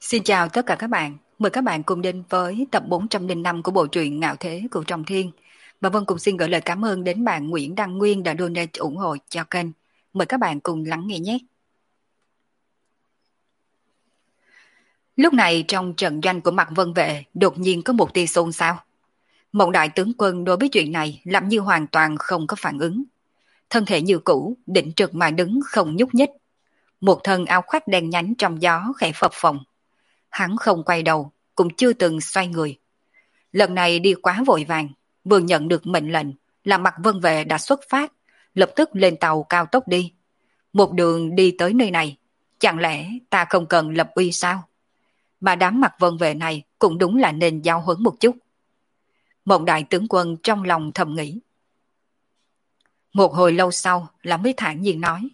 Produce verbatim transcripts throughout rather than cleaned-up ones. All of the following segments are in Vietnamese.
Xin chào tất cả các bạn. Mời các bạn cùng đến với tập bốn trăm lẻ năm của bộ truyện Ngạo Thế của Trọng Thiên. Và Vân cũng xin gửi lời cảm ơn đến bạn Nguyễn Đăng Nguyên đã donate ủng hộ cho kênh. Mời các bạn cùng lắng nghe nhé. Lúc này trong trận doanh của Mạc Vân Vệ đột nhiên có một tia xôn xao. Một đại tướng quân đối với chuyện này làm như hoàn toàn không có phản ứng. Thân thể như cũ, định trực mà đứng không nhúc nhích. Một thân áo khoác đen nhánh trong gió khẽ phập phồng. Hắn không quay đầu, cũng chưa từng xoay người. Lần này đi quá vội vàng, vừa nhận được mệnh lệnh là Mạc Vân Vệ đã xuất phát, lập tức lên tàu cao tốc đi. Một đường đi tới nơi này, chẳng lẽ ta không cần lập uy sao? Mà đám Mạc Vân Vệ này cũng đúng là nên giao huấn một chút. Một đại tướng quân trong lòng thầm nghĩ. Một hồi lâu sau là mới thản nhiên nói.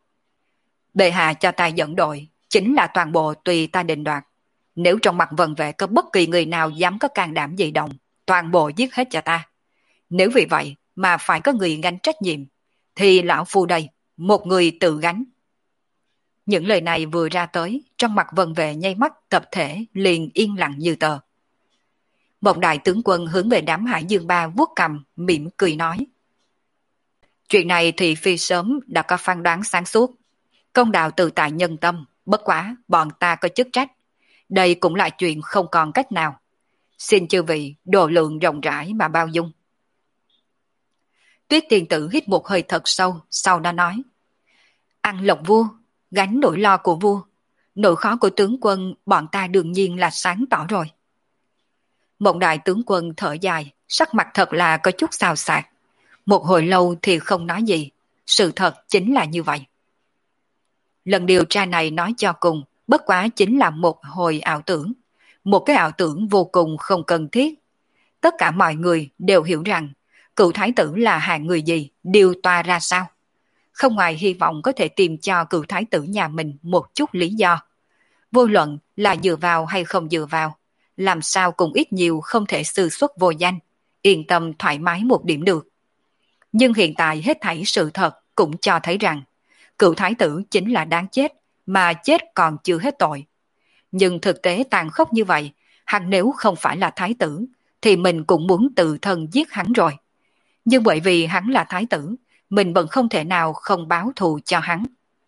Bệ hạ cho ta dẫn đội, chính là toàn bộ tùy ta định đoạt. Nếu trong Mạc Vân Vệ có bất kỳ người nào dám có can đảm gì động, toàn bộ giết hết cho ta. Nếu vì vậy mà phải có người gánh trách nhiệm, thì lão phu đây, một người tự gánh. Những lời này vừa ra tới, trong Mạc Vân Vệ nháy mắt tập thể liền yên lặng như tờ. Một đại tướng quân hướng về đám Hải Dương Ba vuốt cầm, mỉm cười nói. Chuyện này thì phi sớm đã có phán đoán sáng suốt. Công đạo tự tại nhân tâm, bất quá bọn ta có chức trách. Đây cũng là chuyện không còn cách nào. Xin chư vị độ lượng rộng rãi mà bao dung. Tuyết tiền tử hít một hơi thật sâu, sau đó nói. Ăn lộc vua, gánh nỗi lo của vua. Nỗi khó của tướng quân bọn ta đương nhiên là sáng tỏ rồi. Một đại tướng quân thở dài, sắc mặt thật là có chút xào xạc. Một hồi lâu thì không nói gì. Sự thật chính là như vậy. Lần điều tra này nói cho cùng, bất quá chính là một hồi ảo tưởng. Một cái ảo tưởng vô cùng không cần thiết. Tất cả mọi người đều hiểu rằng cựu thái tử là hạng người gì, điều toa ra sao. Không ngoài hy vọng có thể tìm cho cựu thái tử nhà mình một chút lý do. Vô luận là dựa vào hay không dựa vào, làm sao cũng ít nhiều không thể sư xuất vô danh, yên tâm thoải mái một điểm được. Nhưng hiện tại hết thảy sự thật cũng cho thấy rằng cựu thái tử chính là đáng chết, mà chết còn chưa hết tội. Nhưng thực tế tàn khốc như vậy, hắn nếu không phải là thái tử, thì mình cũng muốn tự thân giết hắn rồi. Nhưng bởi vì hắn là thái tử, mình vẫn không thể nào không báo thù cho hắn.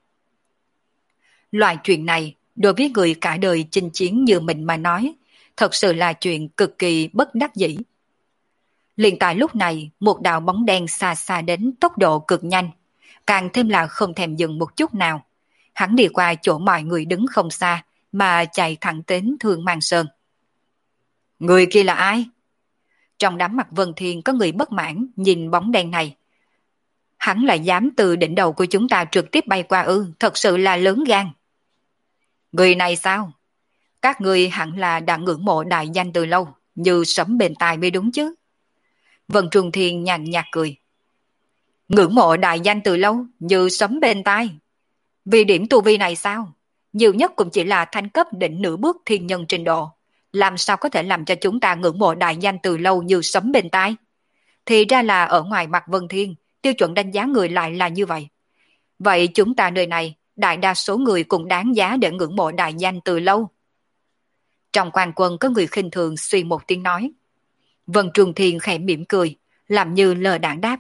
Loại chuyện này, đối với người cả đời chinh chiến như mình mà nói, thật sự là chuyện cực kỳ bất đắc dĩ. Liền tại lúc này, một đạo bóng đen xa xa đến tốc độ cực nhanh, càng thêm là không thèm dừng một chút nào. Hắn đi qua chỗ mọi người đứng không xa, mà chạy thẳng đến Thương Mang Sơn. Người kia là ai? Trong đám Mặt Vân Thiên có người bất mãn nhìn bóng đen này. Hắn lại dám từ đỉnh đầu của chúng ta trực tiếp bay qua ư, thật sự là lớn gan. Người này sao? Các người hẳn là đã ngưỡng mộ đại danh từ lâu, như sấm bên tai mới đúng chứ. Vân Trung Thiên nhàn nhạt cười. Ngưỡng mộ đại danh từ lâu, như sấm bên tai. Vì điểm tu vi này sao? Nhiều nhất cũng chỉ là thanh cấp đỉnh nửa bước thiên nhân trình độ. Làm sao có thể làm cho chúng ta ngưỡng mộ đại danh từ lâu như sấm bên tai? Thì ra là ở ngoài mặt Vân Thiên, tiêu chuẩn đánh giá người lại là như vậy. Vậy chúng ta nơi này, đại đa số người cũng đáng giá để ngưỡng mộ đại danh từ lâu. Trong quan quân có người khinh thường suy một tiếng nói. Vân Trung Thiên khẽ mỉm cười, làm như lờ đảng đáp.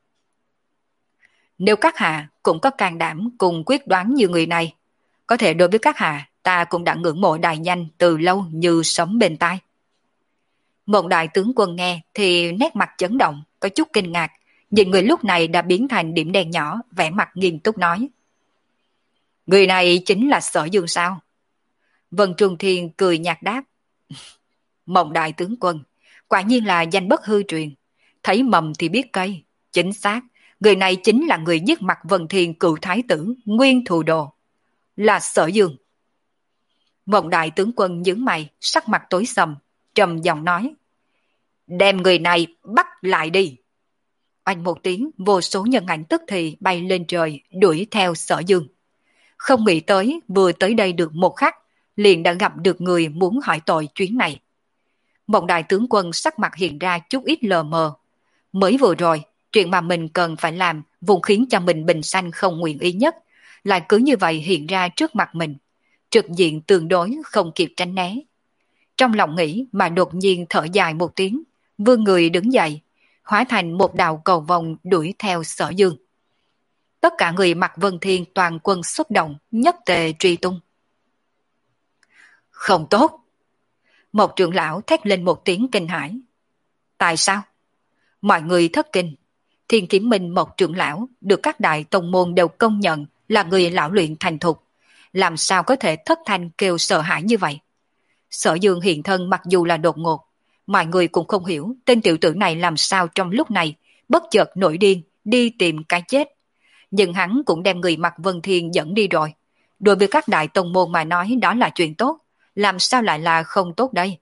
Nếu các hạ cũng có can đảm cùng quyết đoán như người này, có thể đối với các hạ ta cũng đã ngưỡng mộ đại danh từ lâu như sấm bên tai. Một đại tướng quân nghe thì nét mặt chấn động, có chút kinh ngạc, nhìn người lúc này đã biến thành điểm đen nhỏ, vẻ mặt nghiêm túc nói. Người này chính là Sở Dương sao? Vân Trung Thiên cười nhạt đáp. Mộng đại tướng quân, quả nhiên là danh bất hư truyền, thấy mầm thì biết cây, chính xác. Người này chính là người giết mặt Vân Thiên cựu thái tử, nguyên thù đồ. Là Sở Dương. Vọng đại tướng quân nhướng mày, sắc mặt tối sầm, trầm giọng nói. Đem người này bắt lại đi. Oanh một tiếng, vô số nhân ảnh tức thì bay lên trời, đuổi theo Sở Dương. Không nghĩ tới, vừa tới đây được một khắc, liền đã gặp được người muốn hỏi tội chuyến này. Vọng đại tướng quân sắc mặt hiện ra chút ít lờ mờ. Mới vừa rồi, chuyện mà mình cần phải làm vốn khiến cho mình bình sanh không nguyện ý nhất, lại cứ như vậy hiện ra trước mặt mình. trực diện tương đối không kịp tránh né. Trong lòng nghĩ mà đột nhiên thở dài một tiếng, vươn người đứng dậy, hóa thành một đạo cầu vòng đuổi theo Sở Dương. Tất cả người Mạc Vân Thiên toàn quân xuất động, nhất tề truy tung. Không tốt! Một trưởng lão thét lên một tiếng kinh hãi. Tại sao? Mọi người thất kinh. Thiên Kiếm Minh một trưởng lão được các đại tông môn đều công nhận là người lão luyện thành thục. Làm sao có thể thất thanh kêu sợ hãi như vậy? Sở Dương hiện thân mặc dù là đột ngột, mọi người cũng không hiểu tên tiểu tử này làm sao trong lúc này bất chợt nổi điên đi tìm cái chết. Nhưng hắn cũng đem người Mạc Vân Thiên dẫn đi rồi. Đối với các đại tông môn mà nói đó là chuyện tốt, làm sao lại là không tốt đây?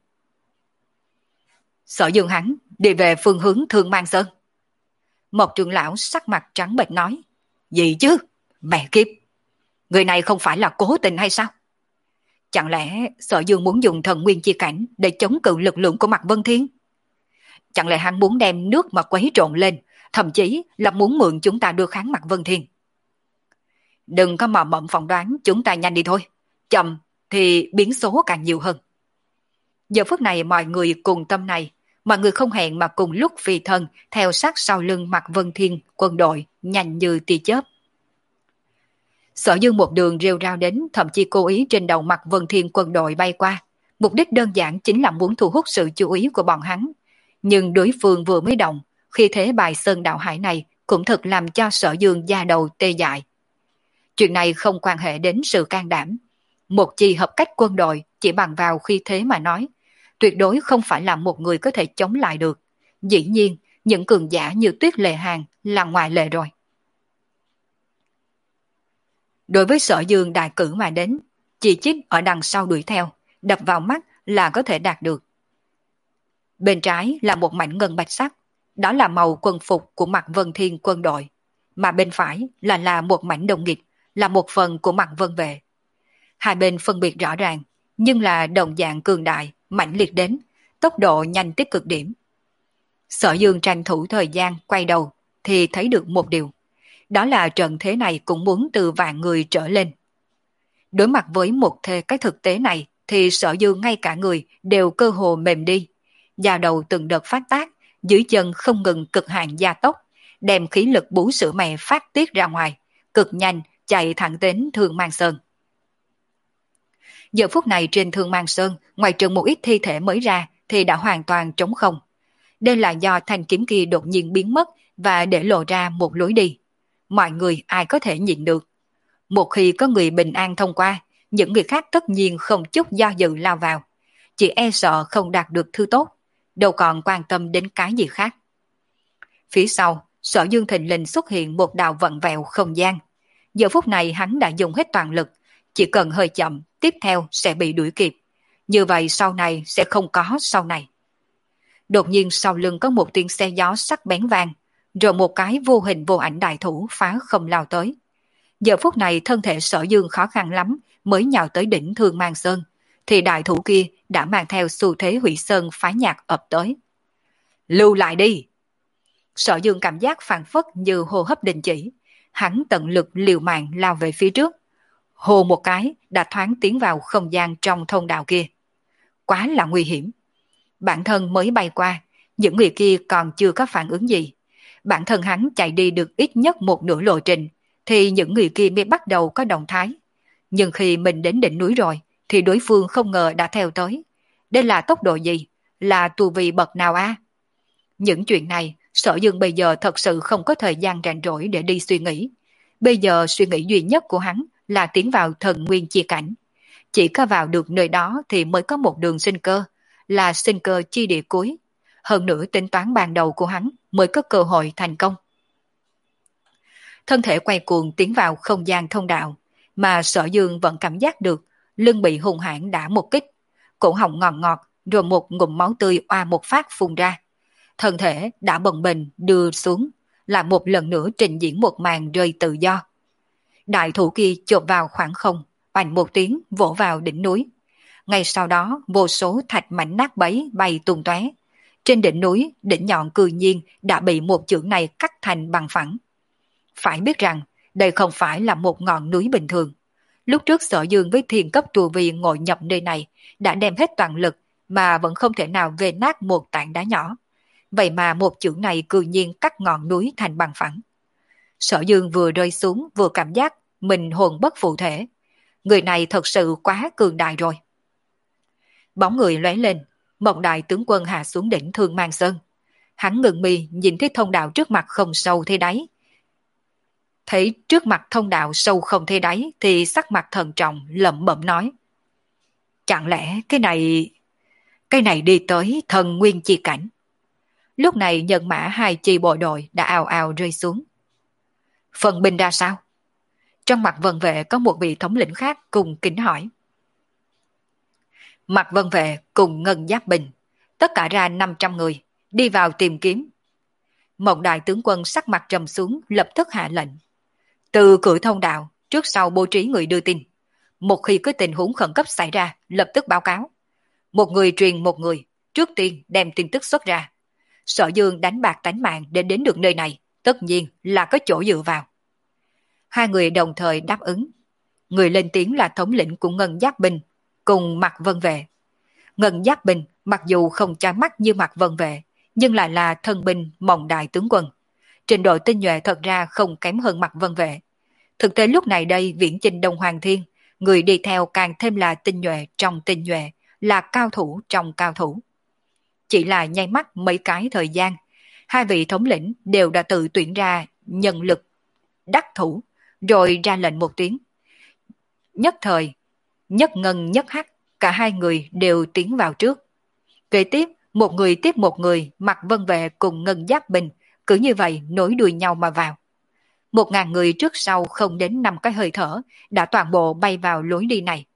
Sở Dương hắn đi về phương hướng Thương Mang Sơn. Một trưởng lão sắc mặt trắng bệch nói. Gì chứ? Mẹ kiếp! Người này không phải là cố tình hay sao? Chẳng lẽ Sở Dương muốn dùng thần nguyên chi cảnh để chống cự lực lượng của Mạc Vân Thiên? Chẳng lẽ hắn muốn đem nước mà quấy trộn lên, thậm chí là muốn mượn chúng ta đưa kháng Mạc Vân Thiên? Đừng có mò mẫm phỏng đoán, chúng ta nhanh đi thôi. Chậm thì biến số càng nhiều hơn. Giờ phút này mọi người cùng tâm này, mọi người không hẹn mà cùng lúc phi thân theo sát sau lưng Mạc Vân Thiên quân đội nhanh như tia chớp. Sở Dương một đường rêu rao đến, thậm chí cố ý trên đầu Mạc Vân Thiên quân đội bay qua. Mục đích đơn giản chính là muốn thu hút sự chú ý của bọn hắn. Nhưng đối phương vừa mới động, khi thế bài sơn đạo hải này cũng thật làm cho Sở Dương da đầu tê dại. Chuyện này không quan hệ đến sự can đảm. Một chi hợp cách quân đội chỉ bằng vào khi thế mà nói, tuyệt đối không phải là một người có thể chống lại được. Dĩ nhiên, những cường giả như Tuyết Lệ Hàn là ngoại lệ rồi. Đối với Sở Dương đại cử mà đến, chỉ chít ở đằng sau đuổi theo, đập vào mắt là có thể đạt được. Bên trái là một mảnh ngân bạch sắc, đó là màu quân phục của Mạc Vân Thiên quân đội, mà bên phải là là một mảnh đồng nghịch, là một phần của Mạc Vân Vệ. Hai bên phân biệt rõ ràng, nhưng là đồng dạng cường đại, mãnh liệt đến, tốc độ nhanh tới cực điểm. Sở Dương tranh thủ thời gian quay đầu thì thấy được một điều, đó là trận thế này cũng muốn từ vạn người trở lên. Đối mặt với một thế cái thực tế này thì Sở Dương ngay cả người đều cơ hồ mềm đi, da đầu từng đợt phát tác, dưới chân không ngừng cực hạn gia tốc, đem khí lực bú sữa mẹ phát tiết ra ngoài, cực nhanh chạy thẳng đến Thương Mang Sơn. Giờ phút này trên Thương Mang Sơn, ngoài trừ một ít thi thể mới ra thì đã hoàn toàn trống không. Đây là do thanh kiếm kia đột nhiên biến mất và để lộ ra một lối đi. Mọi người ai có thể nhịn được. Một khi có người bình an thông qua, những người khác tất nhiên không chút do dự lao vào. Chỉ e sợ không đạt được thứ tốt, đâu còn quan tâm đến cái gì khác. Phía sau, Sở Dương thình lình xuất hiện một đạo vận vẹo không gian. Giờ phút này hắn đã dùng hết toàn lực, chỉ cần hơi chậm, tiếp theo sẽ bị đuổi kịp. Như vậy sau này sẽ không có sau này. Đột nhiên sau lưng có một tiếng xe gió sắc bén vang, rồi một cái vô hình vô ảnh đại thủ phá không lao tới. Giờ phút này thân thể Sở Dương khó khăn lắm mới nhào tới đỉnh Thương Mang Sơn, thì đại thủ kia đã mang theo xu thế hủy sơn phá nhạc ập tới. Lưu lại đi! Sở Dương cảm giác phản phất như hô hấp đình chỉ, hắn tận lực liều mạng lao về phía trước. Hồ một cái đã thoáng tiến vào không gian trong thông đạo kia. Quá là nguy hiểm. Bản thân mới bay qua, những người kia còn chưa có phản ứng gì. Bản thân hắn chạy đi được ít nhất một nửa lộ trình, thì những người kia mới bắt đầu có động thái. Nhưng khi mình đến đỉnh núi rồi, thì đối phương không ngờ đã theo tới. Đây là tốc độ gì? Là tu vi bậc nào a? Những chuyện này, Sở Dương bây giờ thật sự không có thời gian rảnh rỗi để đi suy nghĩ. Bây giờ suy nghĩ duy nhất của hắn là tiến vào thần nguyên chi cảnh. Chỉ có vào được nơi đó thì mới có một đường sinh cơ, là sinh cơ chi địa cuối. Hơn nữa tính toán ban đầu của hắn mới có cơ hội thành công. Thân thể quay cuồng tiến vào không gian thông đạo, mà Sở Dương vẫn cảm giác được lưng bị hung hãn đã một kích, cổ họng ngọt ngọt, rồi một ngụm máu tươi oa một phát phun ra. Thân thể đã bần bình đưa xuống, lại một lần nữa trình diễn một màn rơi tự do. Đại thủ kia chộp vào khoảng không, oanh một tiếng vỗ vào đỉnh núi. Ngay sau đó vô số thạch mảnh nát bấy bay tung tóe. Trên đỉnh núi, đỉnh nhọn cư nhiên đã bị một chưởng này cắt thành bằng phẳng. Phải biết rằng đây không phải là một ngọn núi bình thường. Lúc trước Sở Dương với thiên cấp tu vi ngồi nhập nơi này đã đem hết toàn lực mà vẫn không thể nào về nát một tảng đá nhỏ. Vậy mà một chưởng này cư nhiên cắt ngọn núi thành bằng phẳng. Sở Dương vừa rơi xuống vừa cảm giác mình hồn bất phụ thể. Người này thật sự quá cường đại rồi. Bóng người lóe lên, một đại tướng quân hạ xuống đỉnh Thương Mang Sơn. Hắn ngừng mi nhìn thấy thông đạo trước mặt không sâu thế đáy. Thấy trước mặt thông đạo sâu không thế đáy thì sắc mặt thần trọng lẩm bẩm nói. Chẳng lẽ cái này... Cái này đi tới thần nguyên chi cảnh. Lúc này nhân mã hai chi bộ đội đã ào ào rơi xuống. Phần binh ra sao? Trong mặt vân vệ có một vị thống lĩnh khác cùng kính hỏi. Mặt vân vệ cùng ngân giáp binh, tất cả ra năm trăm người, đi vào tìm kiếm. Một đại tướng quân sắc mặt trầm xuống lập tức hạ lệnh. Từ cửa thông đạo, trước sau bố trí người đưa tin. Một khi có tình huống khẩn cấp xảy ra, lập tức báo cáo. Một người truyền một người, trước tiên đem tin tức xuất ra. Sở Dương đánh bạc tánh mạng để đến được nơi này, tất nhiên là có chỗ dựa vào. Hai người đồng thời đáp ứng. Người lên tiếng là thống lĩnh của Ngân Giáp binh, cùng Mạc Vân Vệ. Ngân Giáp binh mặc dù không chói mắt như Mạc Vân Vệ, nhưng lại là thân binh mộng đại tướng quân. Trình độ tinh nhuệ thật ra không kém hơn Mạc Vân Vệ. Thực tế lúc này đây viễn chinh Đông Hoàng Thiên, người đi theo càng thêm là tinh nhuệ trong tinh nhuệ, là cao thủ trong cao thủ. Chỉ là nháy mắt mấy cái thời gian, hai vị thống lĩnh đều đã tự tuyển ra nhân lực đắc thủ, rồi ra lệnh một tiếng. Nhất thời, nhất ngân nhất hắc, cả hai người đều tiến vào trước. Kế tiếp, một người tiếp một người, Mạc Vân Vệ cùng Ngân Giáp binh, cứ như vậy nối đuôi nhau mà vào. Một ngàn người trước sau không đến năm cái hơi thở, đã toàn bộ bay vào lối đi này.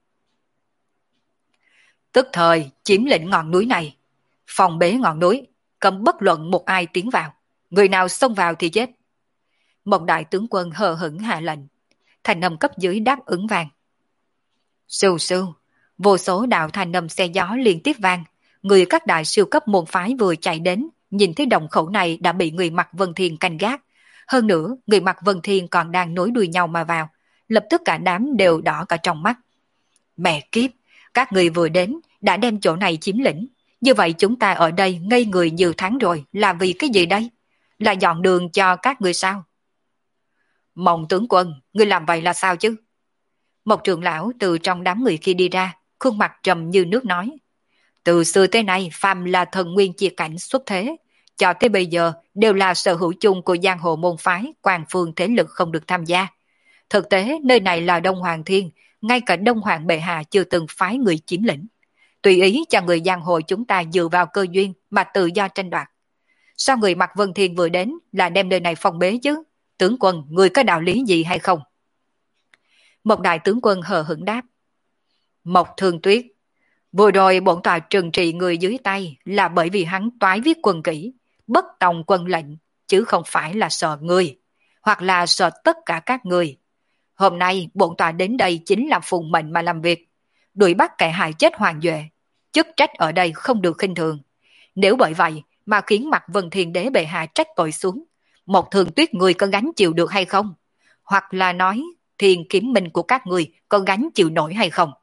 Tức thời chiếm lĩnh ngọn núi này, phòng bế ngọn núi, cấm bất luận một ai tiến vào, người nào xông vào thì chết. Một đại tướng quân hờ hững hạ lệnh, thành âm cấp dưới đáp ứng vang. Sưu sưu, vô số đạo thành âm xe gió liên tiếp vang, người các đại siêu cấp môn phái vừa chạy đến, nhìn thấy đồng khẩu này đã bị người mặc Vân Thiên canh gác. Hơn nữa, người mặc Vân Thiên còn đang nối đuôi nhau mà vào, lập tức cả đám đều đỏ cả trong mắt. Mẹ kiếp, các người vừa đến, đã đem chỗ này chiếm lĩnh. Như vậy chúng ta ở đây ngây người nhiều tháng rồi, là vì cái gì đây? Là dọn đường cho các người sao? Mộng tướng quân, ngươi làm vậy là sao chứ? Một trưởng lão từ trong đám người kia đi ra, khuôn mặt trầm như nước nói. Từ xưa tới nay, phàm là thần nguyên chia cảnh xuất thế, cho tới bây giờ đều là sở hữu chung của giang hồ môn phái, quan phương thế lực không được tham gia. Thực tế, nơi này là Đông Hoàng Thiên, ngay cả Đông Hoàng bệ hạ chưa từng phái người chiếm lĩnh. Tùy ý cho người giang hồ chúng ta dựa vào cơ duyên mà tự do tranh đoạt. Sao người mặc Vân Thiên vừa đến là đem nơi này phong bế chứ? Tướng quân, người có đạo lý gì hay không? Một đại tướng quân hờ hững đáp. Mộc Thương Tuyết, vừa rồi bổn tòa trừng trị người dưới tay là bởi vì hắn toái viết quân kỹ, bất tòng quân lệnh, chứ không phải là sợ người, hoặc là sợ tất cả các người. Hôm nay bổn tòa đến đây chính là phụng mệnh mà làm việc, đuổi bắt kẻ hại chết Hoàng Duệ, chức trách ở đây không được khinh thường. Nếu bởi vậy mà khiến mặt Vân Thiên Đế bệ hạ trách tội xuống, Một Thường Tuyết người có gánh chịu được hay không? Hoặc là nói Thiên Kiếm Minh của các người có gánh chịu nổi hay không?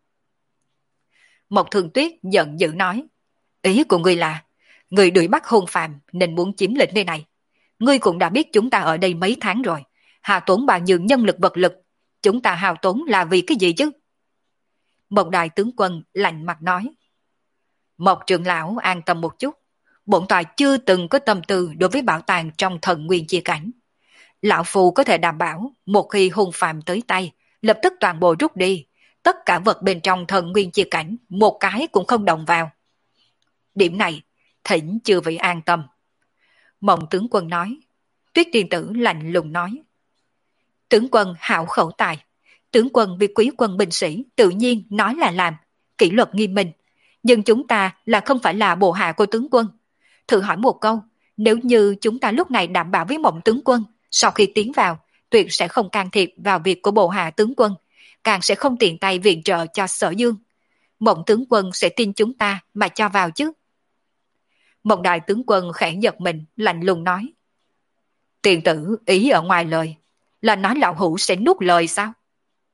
Một Thường Tuyết giận dữ nói, ý của ngươi là người đuổi bắt hôn phàm nên muốn chiếm lĩnh nơi này. Ngươi cũng đã biết chúng ta ở đây mấy tháng rồi, hao tốn bao nhiêu nhân lực vật lực, chúng ta hao tốn là vì cái gì chứ? Một đại tướng quân lạnh mặt nói, một trưởng lão an tâm một chút, bổn tòa chưa từng có tâm tư đối với bảo tàng trong thần nguyên chia cảnh. Lão Phu có thể đảm bảo, một khi hung phạm tới tay, lập tức toàn bộ rút đi, tất cả vật bên trong thần nguyên chia cảnh, một cái cũng không động vào. Điểm này, thỉnh chư vị an tâm. Mộng tướng quân nói, Tuyết tiên tử lạnh lùng nói, tướng quân hảo khẩu tài, tướng quân vì quý quân binh sĩ tự nhiên nói là làm, kỷ luật nghiêm minh, nhưng chúng ta là không phải là bộ hạ của tướng quân. Thử hỏi một câu, nếu như chúng ta lúc này đảm bảo với Mộng tướng quân, sau khi tiến vào, tuyệt sẽ không can thiệp vào việc của bộ hạ tướng quân, càng sẽ không tiện tay viện trợ cho Sở Dương. Mộng tướng quân sẽ tin chúng ta mà cho vào chứ? Một đại tướng quân khẽ giật mình, lạnh lùng nói, tiền tử ý ở ngoài lời, là nói lão hữu sẽ nuốt lời sao?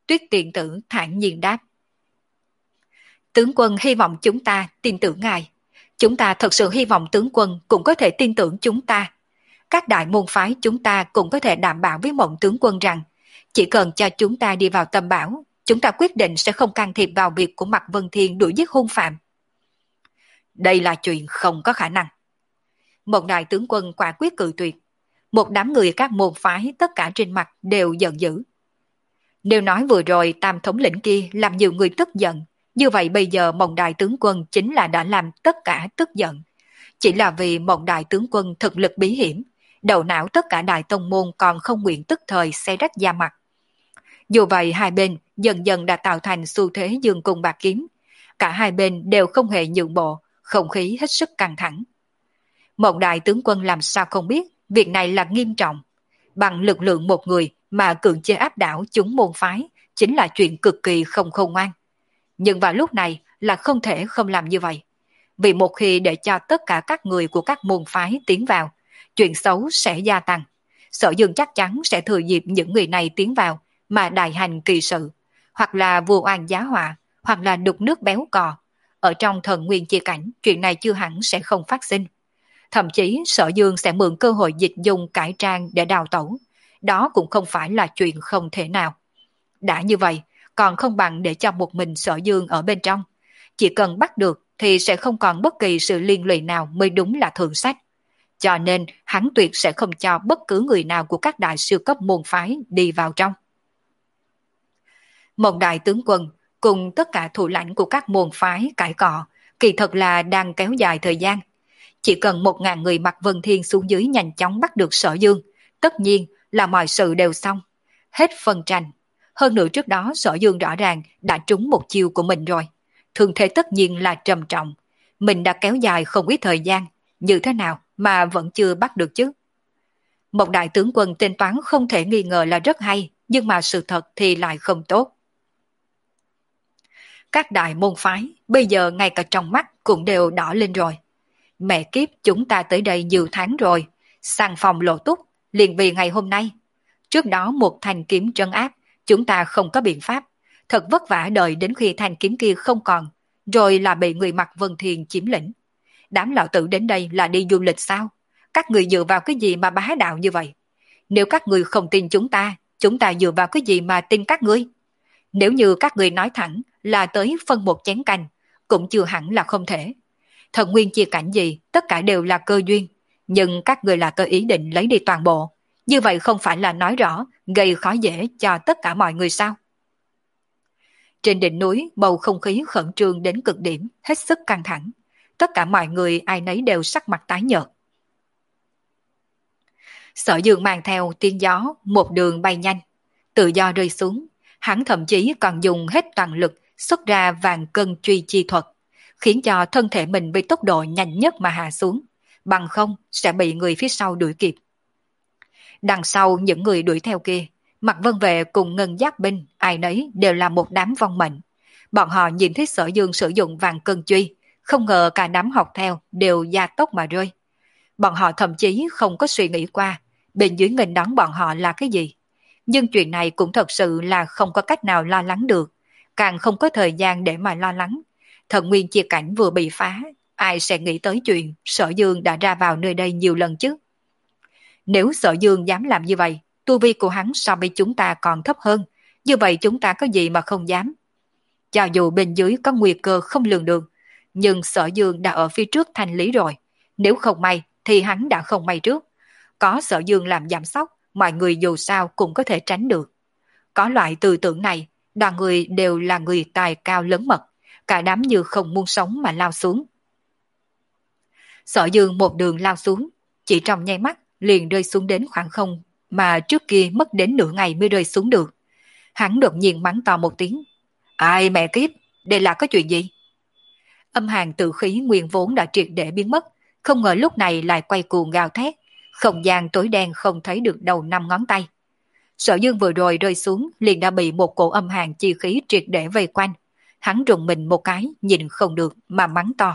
Tuyết Tiền Tử thản nhiên đáp. Tướng quân hy vọng chúng ta tin tưởng ngài. Chúng ta thật sự hy vọng tướng quân cũng có thể tin tưởng chúng ta. Các đại môn phái chúng ta cũng có thể đảm bảo với Mộng tướng quân rằng chỉ cần cho chúng ta đi vào tâm bảo, chúng ta quyết định sẽ không can thiệp vào việc của Mạc Vân Thiên đuổi giết hung phạm. Đây là chuyện không có khả năng. Một đại tướng quân quả quyết cự tuyệt. Một đám người các môn phái tất cả trên mặt đều giận dữ. Nếu nói vừa rồi tam thống lĩnh kia làm nhiều người tức giận, như vậy bây giờ Mộng đại tướng quân chính là đã làm tất cả tức giận. Chỉ là vì Mộng đại tướng quân thực lực bí hiểm, đầu não tất cả đại tông môn còn không nguyện tức thời xé rách da mặt. Dù vậy hai bên dần dần đã tạo thành xu thế dương cung bạc kiếm. Cả hai bên đều không hề nhượng bộ, không khí hết sức căng thẳng. Mộng đại tướng quân làm sao không biết việc này là nghiêm trọng. Bằng lực lượng một người mà cưỡng chế áp đảo chúng môn phái chính là chuyện cực kỳ không khôn ngoan. Nhưng vào lúc này là không thể không làm như vậy. Vì một khi để cho tất cả các người của các môn phái tiến vào, chuyện xấu sẽ gia tăng. Sở Dương chắc chắn sẽ thừa dịp những người này tiến vào mà đại hành kỳ sự, hoặc là vu oan giá họa, hoặc là đục nước béo cò. Ở trong thần nguyên chia cảnh, chuyện này chưa hẳn sẽ không phát sinh. Thậm chí Sở Dương sẽ mượn cơ hội dịch dùng cải trang để đào tẩu. Đó cũng không phải là chuyện không thể nào. Đã như vậy, còn không bằng để cho một mình Sở Dương ở bên trong. Chỉ cần bắt được thì sẽ không còn bất kỳ sự liên lụy nào mới đúng là thượng sách. Cho nên hắn tuyệt sẽ không cho bất cứ người nào của các đại siêu cấp môn phái đi vào trong. Một đại tướng quân cùng tất cả thủ lãnh của các môn phái cãi cọ, kỳ thật là đang kéo dài thời gian. Chỉ cần một ngàn người Mạc Vân Thiên xuống dưới nhanh chóng bắt được Sở Dương, tất nhiên là mọi sự đều xong. Hết phân tranh. Hơn nữa trước đó Sở Dương rõ ràng đã trúng một chiêu của mình rồi. Thương thế tất nhiên là trầm trọng. Mình đã kéo dài không ít thời gian. Như thế nào mà vẫn chưa bắt được chứ? Một đại tướng quân tính toán không thể nghi ngờ là rất hay, nhưng mà sự thật thì lại không tốt. Các đại môn phái bây giờ ngay cả trong mắt cũng đều đỏ lên rồi. Mẹ kiếp, chúng ta tới đây nhiều tháng rồi, sàng phòng lộ túc, liền vì ngày hôm nay. Trước đó một thanh kiếm trấn áp, chúng ta không có biện pháp. Thật vất vả đợi đến khi thanh kiếm kia không còn, rồi là bị người Mạc Vân Thiên chiếm lĩnh. Đám lão tử đến đây là đi du lịch sao? Các người dựa vào cái gì mà bá đạo như vậy? Nếu các người không tin chúng ta, chúng ta dựa vào cái gì mà tin các ngươi? Nếu như các người nói thẳng là tới phân một chén canh, cũng chưa hẳn là không thể. Thần nguyên chia cảnh gì, tất cả đều là cơ duyên. Nhưng các người là có ý định lấy đi toàn bộ. Như vậy không phải là nói rõ, gây khó dễ cho tất cả mọi người sao? Trên đỉnh núi, bầu không khí khẩn trương đến cực điểm, hết sức căng thẳng. Tất cả mọi người ai nấy đều sắc mặt tái nhợt. Sở Dương mang theo tiếng gió, một đường bay nhanh. Tự do rơi xuống, hắn thậm chí còn dùng hết toàn lực xuất ra vàng cân truy chi thuật, khiến cho thân thể mình với tốc độ nhanh nhất mà hạ xuống, bằng không sẽ bị người phía sau đuổi kịp. Đằng sau những người đuổi theo kia, Mạc Vân Vệ cùng Ngân Giáp binh, ai nấy đều là một đám vong mệnh. Bọn họ nhìn thấy Sở Dương sử dụng vàng cân truy, không ngờ cả đám học theo đều gia tốc mà rơi. Bọn họ thậm chí không có suy nghĩ qua bên dưới nghênh đón bọn họ là cái gì. Nhưng chuyện này cũng thật sự là không có cách nào lo lắng được, càng không có thời gian để mà lo lắng. Thần nguyên chia cảnh vừa bị phá, ai sẽ nghĩ tới chuyện Sở Dương đã ra vào nơi đây nhiều lần chứ? Nếu Sở Dương dám làm như vậy, tu vi của hắn so với chúng ta còn thấp hơn, như vậy chúng ta có gì mà không dám? Cho dù bên dưới có nguy cơ không lường được, nhưng Sở Dương đã ở phía trước thanh lý rồi. Nếu không may thì hắn đã không may trước. Có Sở Dương làm giảm sóc, mọi người dù sao cũng có thể tránh được. Có loại tư tưởng này, đoàn người đều là người tài cao lớn mật, cả đám như không muốn sống mà lao xuống. Sở Dương một đường lao xuống, chỉ trong nháy mắt liền rơi xuống đến khoảng không mà trước kia mất đến nửa ngày mới rơi xuống được. Hắn đột nhiên mắng to một tiếng. Ai mẹ kiếp, đây là có chuyện gì? Âm hàn tự khí nguyên vốn đã triệt để biến mất, không ngờ lúc này lại quay cuồng gào thét, không gian tối đen không thấy được đầu năm ngón tay. Sở Dương vừa rồi rơi xuống liền đã bị một cổ âm hàn chi khí triệt để vây quanh. Hắn rùng mình một cái, nhìn không được mà mắng to.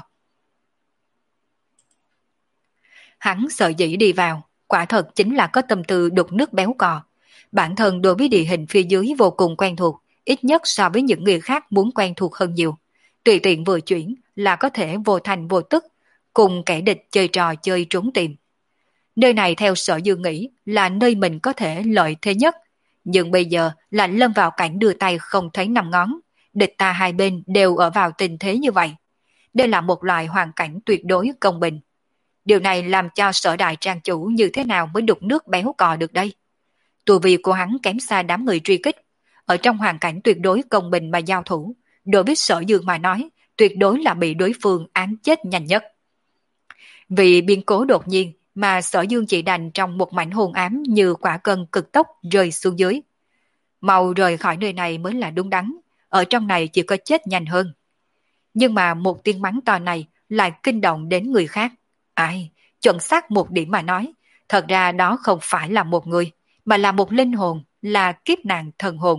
Hắn sợ dĩ đi vào, quả thật chính là có tâm tư đục nước béo cò. Bản thân đối với địa hình phía dưới vô cùng quen thuộc, ít nhất so với những người khác muốn quen thuộc hơn nhiều. Tùy tiện vừa chuyển là có thể vô thành vô tức, cùng kẻ địch chơi trò chơi trốn tìm. Nơi này theo Sở Dương nghĩ là nơi mình có thể lợi thế nhất, nhưng bây giờ là lâm vào cảnh đưa tay không thấy năm ngón, địch ta hai bên đều ở vào tình thế như vậy. Đây là một loại hoàn cảnh tuyệt đối công bình. Điều này làm cho Sở Đại Trang chủ như thế nào mới đục nước béo cò được đây? Tu vi của hắn kém xa đám người truy kích, ở trong hoàn cảnh tuyệt đối công bình mà giao thủ, đối với Sở Dương mà nói, tuyệt đối là bị đối phương án chết nhanh nhất. Vì biến cố đột nhiên mà Sở Dương chỉ đành trong một mảnh hồn ám như quả cân cực tốc rơi xuống dưới. Mau rời khỏi nơi này mới là đúng đắn, ở trong này chỉ có chết nhanh hơn. Nhưng mà một tiếng mắng to này lại kinh động đến người khác. Ai, chuẩn xác một điểm mà nói, thật ra đó không phải là một người, mà là một linh hồn, là kiếp nạn thần hồn.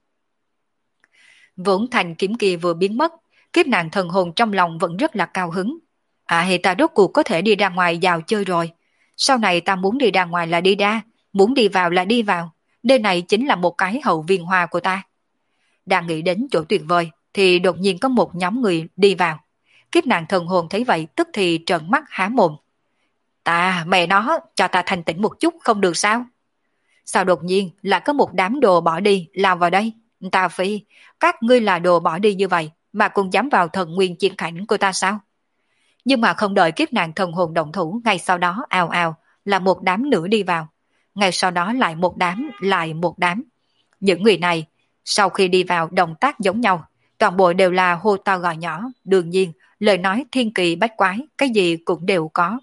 Vốn thành kiếm kia vừa biến mất, kiếp nạn thần hồn trong lòng vẫn rất là cao hứng. À thì ta rốt cuộc có thể đi ra ngoài vào chơi rồi. Sau này ta muốn đi ra ngoài là đi ra, muốn đi vào là đi vào. Nơi này chính là một cái hậu viên hoa của ta. Đang nghĩ đến chỗ tuyệt vời, thì đột nhiên có một nhóm người đi vào. Kiếp nạn thần hồn thấy vậy tức thì trợn mắt há mồm. Ta, mẹ nó, cho ta thành tỉnh một chút không được sao? Sao đột nhiên lại có một đám đồ bỏ đi lao vào đây? Ta phi, các ngươi là đồ bỏ đi như vậy mà cũng dám vào thần nguyên chiến cảnh của ta sao? Nhưng mà không đợi kiếp nạn thần hồn động thủ, ngay sau đó ào ào là một đám nữa đi vào. Ngay sau đó lại một đám, lại một đám. Những người này sau khi đi vào động tác giống nhau, toàn bộ đều là hô to gọi nhỏ, đương nhiên lời nói thiên kỳ bách quái, cái gì cũng đều có.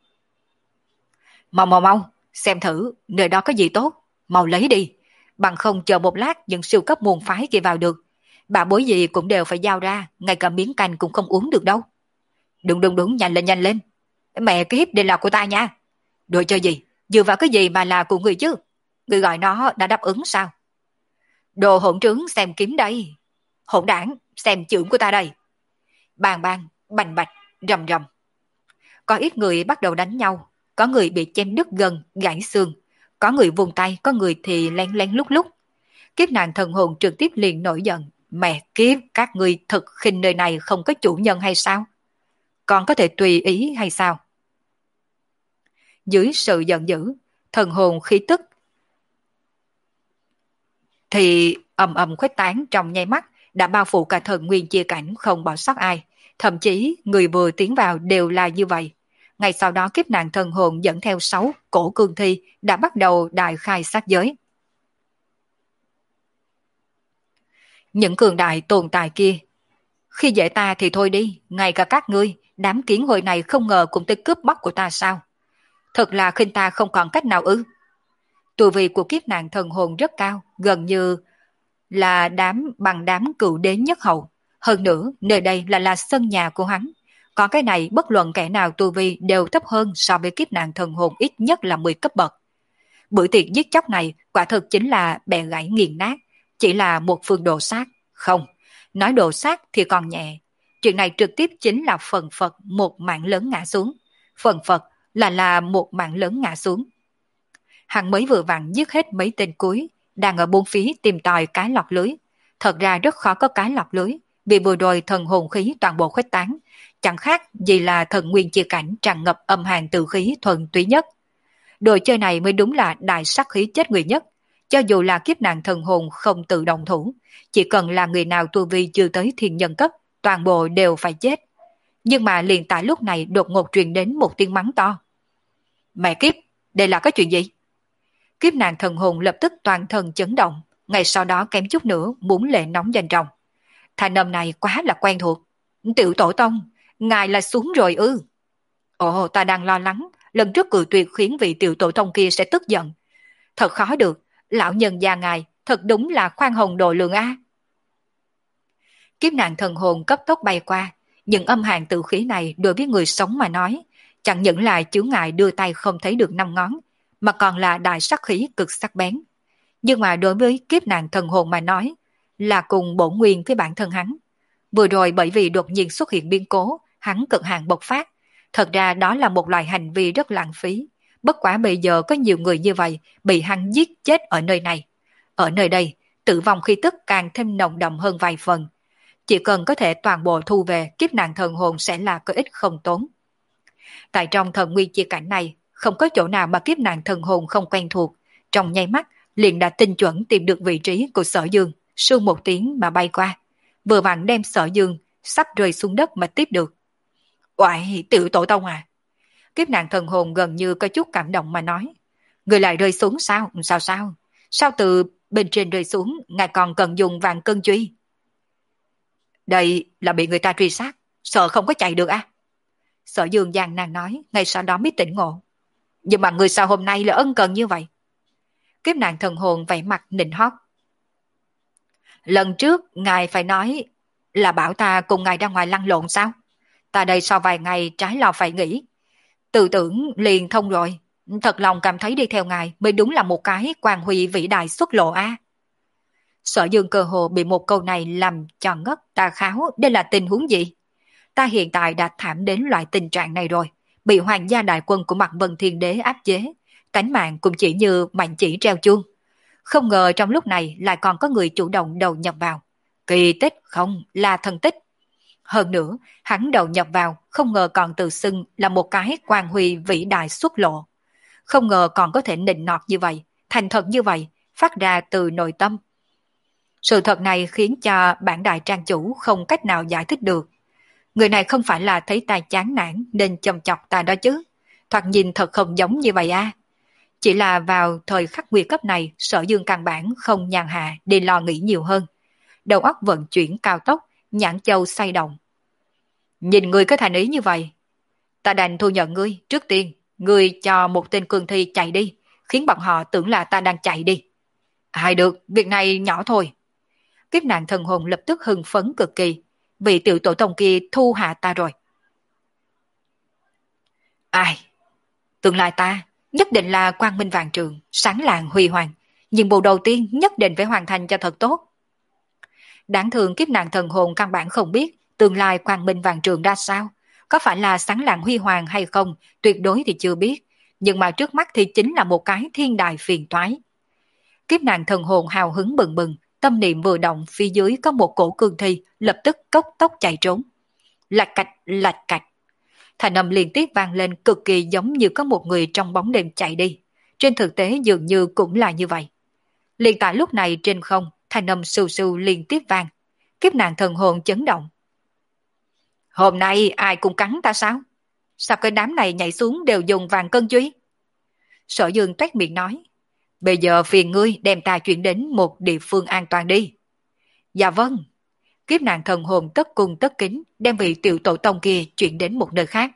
Mau mau mau, xem thử nơi đó có gì tốt, mau lấy đi, bằng không chờ một lát những siêu cấp môn phái kia vào được, bà bối gì cũng đều phải giao ra, ngay cả miếng canh cũng không uống được đâu. Đúng đúng đúng, nhanh lên nhanh lên, mẹ cái hiếp đây là của ta nha. Đồ chơi gì, dựa vào cái gì mà là của người chứ, người gọi nó đã đáp ứng sao? Đồ hỗn trướng xem kiếm đây, hỗn đảng xem chưởng của ta đây. Bang bang, bành bạch, rầm rầm. Có ít người bắt đầu đánh nhau, có người bị chém đứt gân, gãy xương, có người vùng tay, có người thì lén lén lúc lúc. Kiếp nạn thần hồn trực tiếp liền nổi giận. Mẹ kiếp, các ngươi thực khinh nơi này không có chủ nhân hay sao? Còn có thể tùy ý hay sao? Dưới sự giận dữ, thần hồn khí tức thì ầm ầm khuếch tán trong nháy mắt, đã bao phủ cả thần nguyên chia cảnh không bỏ sót ai. Thậm chí người vừa tiến vào đều là như vậy. Ngay sau đó kiếp nạn thần hồn dẫn theo sáu cổ cương thi đã bắt đầu đại khai sát giới. Những cường đại tồn tại kia, khi dễ ta thì thôi đi, ngay cả các ngươi, đám kiến hồi này không ngờ cũng tới cướp bóc của ta sao? Thật là khinh ta không còn cách nào ư? Tu vi của kiếp nạn thần hồn rất cao, gần như là đám bằng đám cựu đế nhất hậu. Hơn nữa, nơi đây là là sân nhà của hắn. Có cái này bất luận kẻ nào tu vi đều thấp hơn so với kiếp nạn thần hồn ít nhất là mười cấp bậc. Bữa tiệc giết chóc này quả thực chính là bẻ gãy nghiền nát, chỉ là một phương đồ sát. Không, nói đồ sát thì còn nhẹ. Chuyện này trực tiếp chính là phần phật một mạng lớn ngã xuống. Phần phật là là một mạng lớn ngã xuống. Hắn mới vừa vặn giết hết mấy tên cuối, đang ở bốn phía tìm tòi cái lọt lưới. Thật ra rất khó có cái lọt lưới, vì vừa rồi thần hồn khí toàn bộ khuếch tán, chẳng khác gì là thần nguyên chia cảnh tràn ngập âm hàn tử khí thuần túy nhất. Đồ chơi này mới đúng là đại sắc khí chết người nhất. Cho dù là kiếp nạn thần hồn không tự động thủ, chỉ cần là người nào tu vi chưa tới thiên nhân cấp, toàn bộ đều phải chết. Nhưng mà liền tại lúc này đột ngột truyền đến một tiếng mắng to. Mẹ kiếp, đây là cái chuyện gì? Kiếp nạn thần hồn lập tức toàn thân chấn động, ngay sau đó kém chút nữa muốn lệ nóng danh rồng. Thanh âm này quá là quen thuộc. Tiểu tổ tông, ngài là xuống rồi ư? Ồ, ta đang lo lắng, lần trước cự tuyệt khiến vị tiểu tổ tông kia sẽ tức giận. Thật khó được, lão nhân gia ngài, thật đúng là khoan hồng độ lượng a. Kiếp nạn thần hồn cấp tốc bay qua, những âm hàn tự khí này đối với người sống mà nói, chẳng những là chướng ngại đưa tay không thấy được năm ngón, mà còn là đại sắc khí cực sắc bén. Nhưng mà đối với kiếp nạn thần hồn mà nói, là cùng bổn nguyên với bản thân hắn. Vừa rồi bởi vì đột nhiên xuất hiện biến cố, hắn cực hạn bộc phát. Thật ra đó là một loại hành vi rất lãng phí. Bất quả bây giờ có nhiều người như vậy bị hắn giết chết ở nơi này. Ở nơi đây, tử vong khí tức càng thêm nồng đậm hơn vài phần. Chỉ cần có thể toàn bộ thu về, kiếp nạn thần hồn sẽ là có ích không tốn. Tại trong thần nguyên chi cảnh này, không có chỗ nào mà kiếp nạn thần hồn không quen thuộc. Trong nháy mắt, liền đã tinh chuẩn tìm được vị trí của Sở Dương, sưu một tiếng mà bay qua. Vừa vặn đem Sở Dương sắp rơi xuống đất mà tiếp được. Oại, tiểu tổ tông à! Kiếp nạn thần hồn gần như có chút cảm động mà nói. Người lại rơi xuống sao? Sao sao? Sao từ bên trên rơi xuống, ngài còn cần dùng vàng cân truy? Đây là bị người ta truy sát, sợ không có chạy được à? Sở Dương gian nan nói, ngay sau đó mới tỉnh ngộ. Nhưng mà người sao hôm nay là ân cần như vậy? Kiếp nạn thần hồn vẫy mặt nịnh hót. Lần trước, ngài phải nói là bảo ta cùng ngài ra ngoài lăn lộn sao? Ta đây sau vài ngày trái lo phải nghĩ. Tư tưởng liền thông rồi. Thật lòng cảm thấy đi theo ngài mới đúng là một cái quan huy vĩ đại xuất lộ a. À. Sở Dương cơ hồ bị một câu này làm cho ngất ta kháo, đây là tình huống gì? Ta hiện tại đã thảm đến loại tình trạng này rồi, bị hoàng gia đại quân của Mạc Vân Thiên Đế áp chế, tánh mạng cũng chỉ như mảnh chỉ treo chuông. Không ngờ trong lúc này lại còn có người chủ động đầu nhập vào. Kỳ tích không, là thần tích. Hơn nữa, hắn đầu nhập vào, không ngờ còn tự xưng là một cái quan huy vĩ đại xuất lộ. Không ngờ còn có thể nịnh nọt như vậy, thành thật như vậy, phát ra từ nội tâm. Sự thật này khiến cho bản đại trang chủ không cách nào giải thích được. Người này không phải là thấy ta chán nản nên châm chọc ta đó chứ. Thoạt nhìn thật không giống như vậy à. Chỉ là vào thời khắc nguy cấp này, Sở Dương căn bản không nhàn hạ để lo nghĩ nhiều hơn. Đầu óc vận chuyển cao tốc, nhãn châu xoay động. Nhìn ngươi có thành ý như vậy, ta đành thu nhận ngươi. Trước tiên, ngươi cho một tên cương thi chạy đi, khiến bọn họ tưởng là ta đang chạy đi. Hay được, việc này nhỏ thôi. Kiếp nạn thần hồn lập tức hưng phấn cực kỳ, vị tiểu tổ tông kia thu hạ ta rồi. Ai? Tương lai ta nhất định là quang minh vàng trường, sáng lạng huy hoàng, nhưng bộ đầu tiên nhất định phải hoàn thành cho thật tốt. Đáng thương kiếp nạn thần hồn căn bản không biết tương lai quang minh vàng trường ra sao, có phải là sáng lạng huy hoàng hay không, tuyệt đối thì chưa biết, nhưng mà trước mắt thì chính là một cái thiên đài phiền toái. Kiếp nạn thần hồn hào hứng bừng bừng, tâm niệm vừa động, phía dưới có một cổ cương thi lập tức cốc tốc chạy trốn. Lạch cạch, lạch cạch. Thành âm liên tiếp vang lên cực kỳ giống như có một người trong bóng đêm chạy đi. Trên thực tế dường như cũng là như vậy. Liền tại lúc này trên không, thành âm sù sù liên tiếp vang. Kiếp nạn thần hồn chấn động. Hôm nay ai cũng cắn ta sao? Sao cái đám này nhảy xuống đều dùng vàng cân truy? Sở Dương toét miệng nói. Bây giờ phiền ngươi đem ta chuyển đến một địa phương an toàn đi. Dạ vâng. Kiếp nạn thần hồn tất cung tất kính đem vị tiểu tổ tông kia chuyển đến một nơi khác.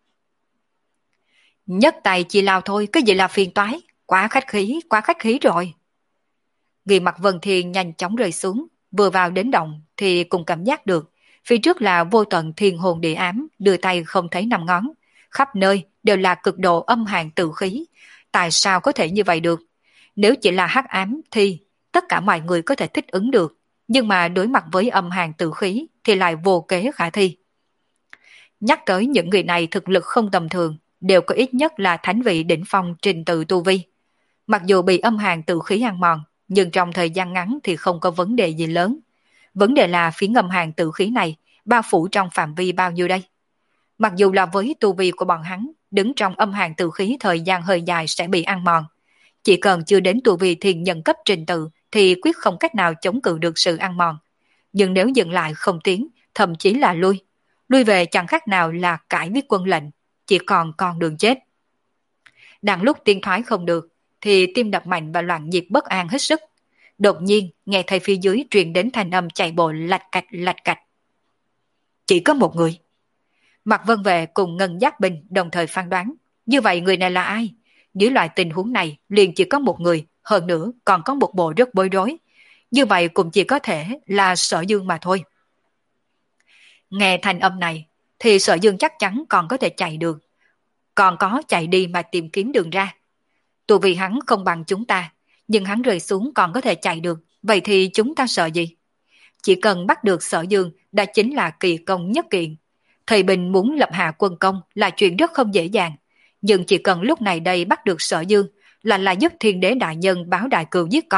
Nhất tay chỉ lao thôi, cái gì là phiền toái? Quá khách khí, quá khách khí rồi. Người mặc Vân Thiên nhanh chóng rơi xuống, vừa vào đến động thì cùng cảm giác được. Phía trước là vô tận thiên hồn địa ám, đưa tay không thấy năm ngón. Khắp nơi đều là cực độ âm hàn tự khí. Tại sao có thể như vậy được? Nếu chỉ là hắc ám thì tất cả mọi người có thể thích ứng được. Nhưng mà đối mặt với âm hàn tự khí thì lại vô kế khả thi. Nhắc tới những người này thực lực không tầm thường, đều có ít nhất là thánh vị đỉnh phong trình tự tu vi. Mặc dù bị âm hàn tự khí ăn mòn, nhưng trong thời gian ngắn thì không có vấn đề gì lớn. Vấn đề là phía âm hàn tự khí này bao phủ trong phạm vi bao nhiêu đây? Mặc dù là với tu vi của bọn hắn, đứng trong âm hàn tự khí thời gian hơi dài sẽ bị ăn mòn. Chỉ cần chưa đến tu vi thiền nhân cấp trình tự thì quyết không cách nào chống cự được sự ăn mòn. Nhưng nếu dừng lại không tiến, thậm chí là lui, lui về chẳng khác nào là cãi với quân lệnh, chỉ còn con đường chết. Đang lúc tiến thoái không được, thì tim đập mạnh và loạn nhịp bất an hết sức. Đột nhiên, nghe thấy phía dưới truyền đến thanh âm chạy bộ lạch cạch lạch cạch. Chỉ có một người. Mạc Vân Vệ cùng Ngân Giác Bình đồng thời phán đoán. Như vậy người này là ai? Dưới loại tình huống này, liền chỉ có một người, hơn nữa còn có một bộ rất bối rối. Như vậy cũng chỉ có thể là Sở Dương mà thôi. Nghe thanh âm này, thì Sở Dương chắc chắn còn có thể chạy được. Còn có chạy đi mà tìm kiếm đường ra. Tu vì hắn không bằng chúng ta, nhưng hắn rơi xuống còn có thể chạy được, vậy thì chúng ta sợ gì? Chỉ cần bắt được Sở Dương đã chính là kỳ công nhất kiện. Thầy Bình muốn lập hạ quân công là chuyện rất không dễ dàng, nhưng chỉ cần lúc này đây bắt được Sở Dương là là giúp Thiên Đế đại nhân báo đại cừu giết con,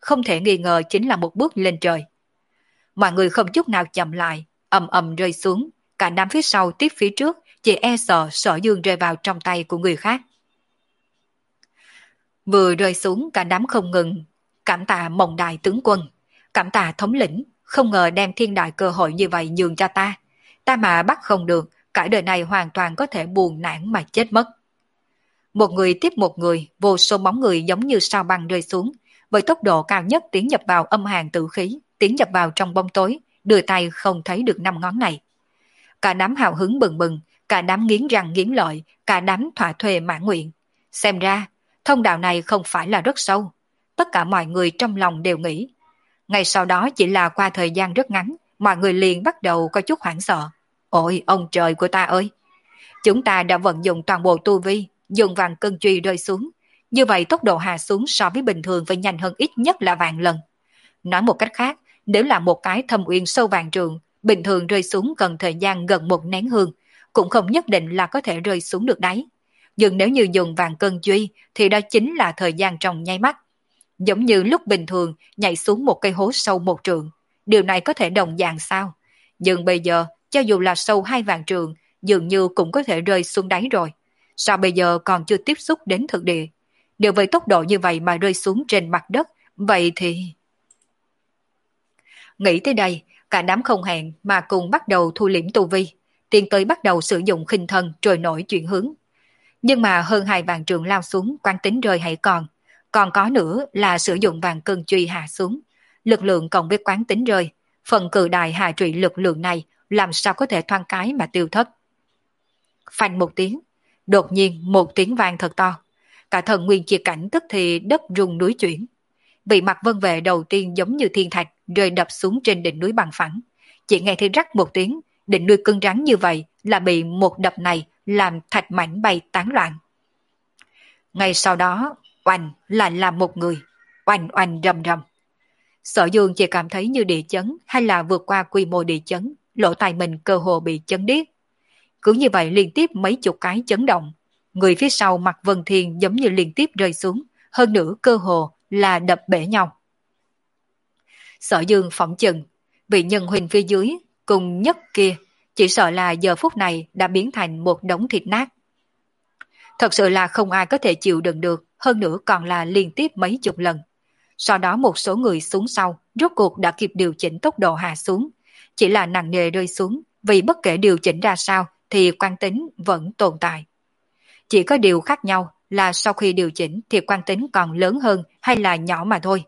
không thể nghi ngờ chính là một bước lên trời. Mọi người không chút nào chậm lại, ầm ầm rơi xuống, cả đám phía sau tiếp phía trước, chỉ e sợ Sở Dương rơi vào trong tay của người khác. Vừa rơi xuống cả đám không ngừng, cảm tạ Mộng Đại tướng quân, cảm tạ thống lĩnh, không ngờ đem thiên đại cơ hội như vậy nhường cho ta. Ta mà bắt không được, cả đời này hoàn toàn có thể buồn nản mà chết mất. Một người tiếp một người, vô số bóng người giống như sao băng rơi xuống, với tốc độ cao nhất tiến nhập vào âm hàn tử khí, tiến nhập vào trong bóng tối, đưa tay không thấy được năm ngón này. Cả đám hào hứng bừng bừng, cả đám nghiến răng nghiến lợi, cả đám thỏa thuê mãn nguyện. Xem ra, thông đạo này không phải là rất sâu. Tất cả mọi người trong lòng đều nghĩ. Ngay sau đó chỉ là qua thời gian rất ngắn, mọi người liền bắt đầu có chút hoảng sợ. Ôi, ông trời của ta ơi! Chúng ta đã vận dụng toàn bộ tu vi, dùng vàng cân truy rơi xuống. Như vậy tốc độ hạ xuống so với bình thường phải nhanh hơn ít nhất là vạn lần. Nói một cách khác, nếu là một cái thâm uyên sâu vạn trượng, bình thường rơi xuống cần thời gian gần một nén hương, cũng không nhất định là có thể rơi xuống được đáy. Nhưng nếu như dùng vàng cân truy thì đó chính là thời gian trong nháy mắt. Giống như lúc bình thường nhảy xuống một cây hố sâu một trượng, điều này có thể đồng dạng sao? Nhưng bây giờ, cho dù là sâu hai vạn trượng, dường như cũng có thể rơi xuống đáy rồi. Sao bây giờ còn chưa tiếp xúc đến thực địa? Nếu với tốc độ như vậy mà rơi xuống trên mặt đất, vậy thì... Nghĩ tới đây, cả đám không hẹn mà cùng bắt đầu thu liễm tu vi, tiến tới bắt đầu sử dụng khinh thân trôi nổi chuyển hướng. Nhưng mà hơn hai vạn trượng lao xuống, quán tính rơi hay còn. Còn có nữa là sử dụng vàng cân truy hạ xuống. Lực lượng cộng với quán tính rơi, phần cự đại hạ trụy lực lượng này làm sao có thể thoáng cái mà tiêu thất. Phanh một tiếng, đột nhiên một tiếng vang thật to. Cả thần nguyên chia cảnh tức thì đất rung núi chuyển. Vị Mặt Vân Vệ đầu tiên giống như thiên thạch rơi đập xuống trên đỉnh núi bằng phẳng. Chỉ nghe thấy rắc một tiếng, đỉnh núi cứng rắn như vậy là bị một đập này làm thạch mảnh bay tán loạn. Ngay sau đó, oanh là làm một người, oanh oanh rầm rầm. Sở Dương chỉ cảm thấy như địa chấn hay là vượt qua quy mô địa chấn, lỗ tai mình cơ hồ bị chấn điếc. Cứ như vậy liên tiếp mấy chục cái chấn động, người phía sau Mặt Vân Thiên giống như liên tiếp rơi xuống, hơn nữa cơ hồ là đập bể nhau. Sở Dương phỏng chừng, vị nhân huynh phía dưới cùng nhất kia, chỉ sợ là giờ phút này đã biến thành một đống thịt nát. Thật sự là không ai có thể chịu đựng được, hơn nữa còn là liên tiếp mấy chục lần. Sau đó một số người xuống sau, rốt cuộc đã kịp điều chỉnh tốc độ hạ xuống. Chỉ là nặng nề rơi xuống, vì bất kể điều chỉnh ra sao thì quang tính vẫn tồn tại. Chỉ có điều khác nhau là sau khi điều chỉnh thì quang tính còn lớn hơn hay là nhỏ mà thôi.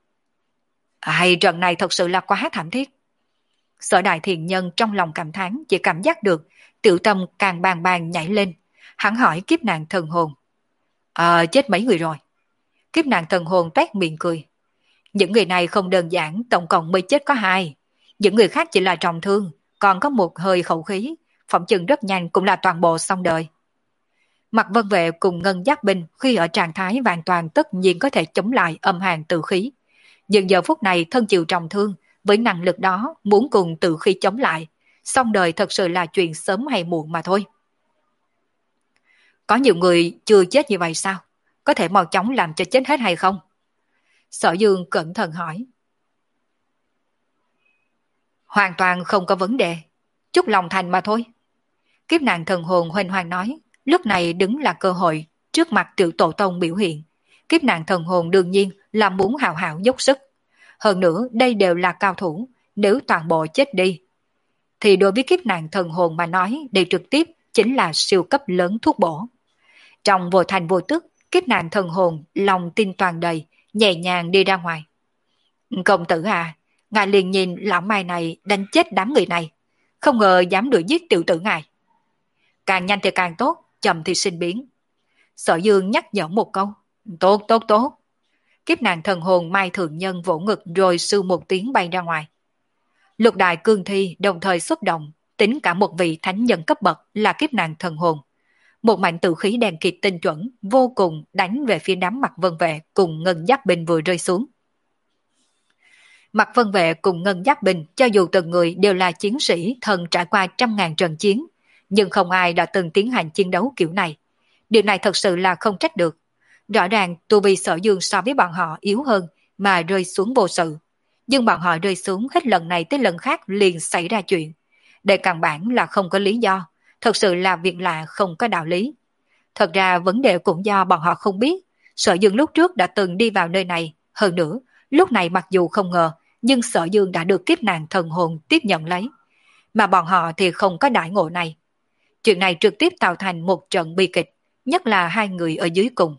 Hay trận này thật sự là quá thảm thiết. Sở Đại Thiện Nhân trong lòng cảm thán, chỉ cảm giác được tiểu tâm càng bàn bàn nhảy lên. Hắn hỏi kiếp nạn thần hồn. À, chết mấy người rồi? Kiếp nạn thần hồn toét miệng cười. Những người này không đơn giản, tổng cộng mới chết có hai. Những người khác chỉ là trọng thương, còn có một hơi khẩu khí, phỏng chừng rất nhanh cũng là toàn bộ xong đời. Mặt Vân Vệ cùng Ngân Giác Binh khi ở trạng thái hoàn toàn tất nhiên có thể chống lại âm hàn tử khí. Nhưng giờ phút này thân chịu trọng thương, với năng lực đó muốn cùng tử khí chống lại, xong đời thật sự là chuyện sớm hay muộn mà thôi. Có nhiều người chưa chết như vậy sao? Có thể mau chóng làm cho chết hết hay không? Sở Dương cẩn thận hỏi. Hoàn toàn không có vấn đề, chút lòng thành mà thôi. Kiếp nạn thần hồn huênh hoang nói, lúc này đứng là cơ hội trước mặt tiểu tổ tông biểu hiện. Kiếp nạn thần hồn đương nhiên là muốn hào hào dốc sức. Hơn nữa đây đều là cao thủ, nếu toàn bộ chết đi thì đối với kiếp nạn thần hồn mà nói đây trực tiếp chính là siêu cấp lớn thuốc bổ. Trong vô thành vô tức, kiếp nạn thần hồn lòng tin toàn đầy, nhẹ nhàng đi ra ngoài. Công tử à, ngài liền nhìn lão mai này đánh chết đám người này, không ngờ dám đuổi giết tiểu tử ngài. Càng nhanh thì càng tốt, chậm thì sinh biến. Sở Dương nhắc nhở một câu. Tốt, tốt, tốt. Kiếp nạn thần hồn Mai Thượng Nhân vỗ ngực rồi sư một tiếng bay ra ngoài. Lục đại cương thi đồng thời xuất động, tính cả một vị thánh nhân cấp bậc là kiếp nạn thần hồn. Một mảnh tử khí đèn kịt tinh chuẩn vô cùng đánh về phía đám Mặt Vân Vệ cùng Ngân Giác Binh vừa rơi xuống. Mặt Vân Vệ cùng Ngân Giác Binh cho dù từng người đều là chiến sĩ thần trải qua trăm ngàn trận chiến, nhưng không ai đã từng tiến hành chiến đấu kiểu này. Điều này thật sự là không trách được. Rõ ràng tu vi Sở Dương so với bọn họ yếu hơn, mà rơi xuống vô sự. Nhưng bọn họ rơi xuống hết lần này tới lần khác liền xảy ra chuyện. Đây căn bản là không có lý do, thật sự là việc lạ không có đạo lý. Thật ra vấn đề cũng do bọn họ không biết, Sở Dương lúc trước đã từng đi vào nơi này, hơn nữa, lúc này mặc dù không ngờ, nhưng Sở Dương đã được kiếp nạn thần hồn tiếp nhận lấy. Mà bọn họ thì không có đại ngộ này. Chuyện này trực tiếp tạo thành một trận bi kịch, nhất là hai người ở dưới cùng.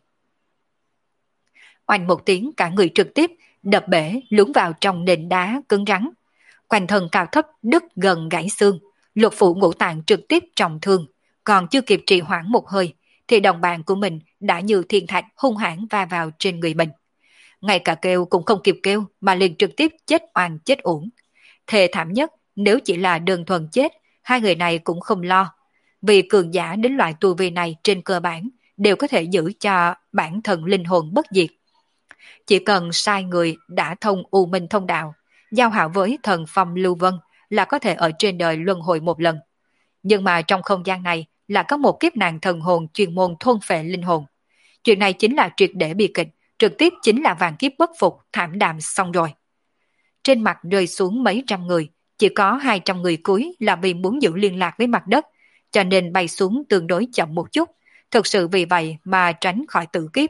Oanh một tiếng cả người trực tiếp đập bể lún vào trong nền đá cứng rắn. Quanh thân cao thấp đứt gần gãy xương, lục phủ ngũ tạng trực tiếp trọng thương, còn chưa kịp trì hoãn một hơi, thì đồng bạn của mình đã như thiên thạch hung hãn va vào trên người mình. Ngay cả kêu cũng không kịp kêu mà liền trực tiếp chết oan chết uổng. Thề thảm nhất, nếu chỉ là đơn thuần chết, hai người này cũng không lo. Vì cường giả đến loại tu vi này trên cơ bản đều có thể giữ cho bản thân linh hồn bất diệt. Chỉ cần sai người đã thông U Minh thông đạo, giao hảo với thần phong Lưu Vân là có thể ở trên đời luân hồi một lần. Nhưng mà trong không gian này là có một kiếp nạn thần hồn chuyên môn thôn phệ linh hồn. Chuyện này chính là triệt để bi kịch, trực tiếp chính là vạn kiếp bất phục, thảm đạm xong rồi. Trên mặt rơi xuống mấy trăm người, chỉ có hai trăm người cuối là vì muốn giữ liên lạc với mặt đất, cho nên bay xuống tương đối chậm một chút, thực sự vì vậy mà tránh khỏi tử kiếp.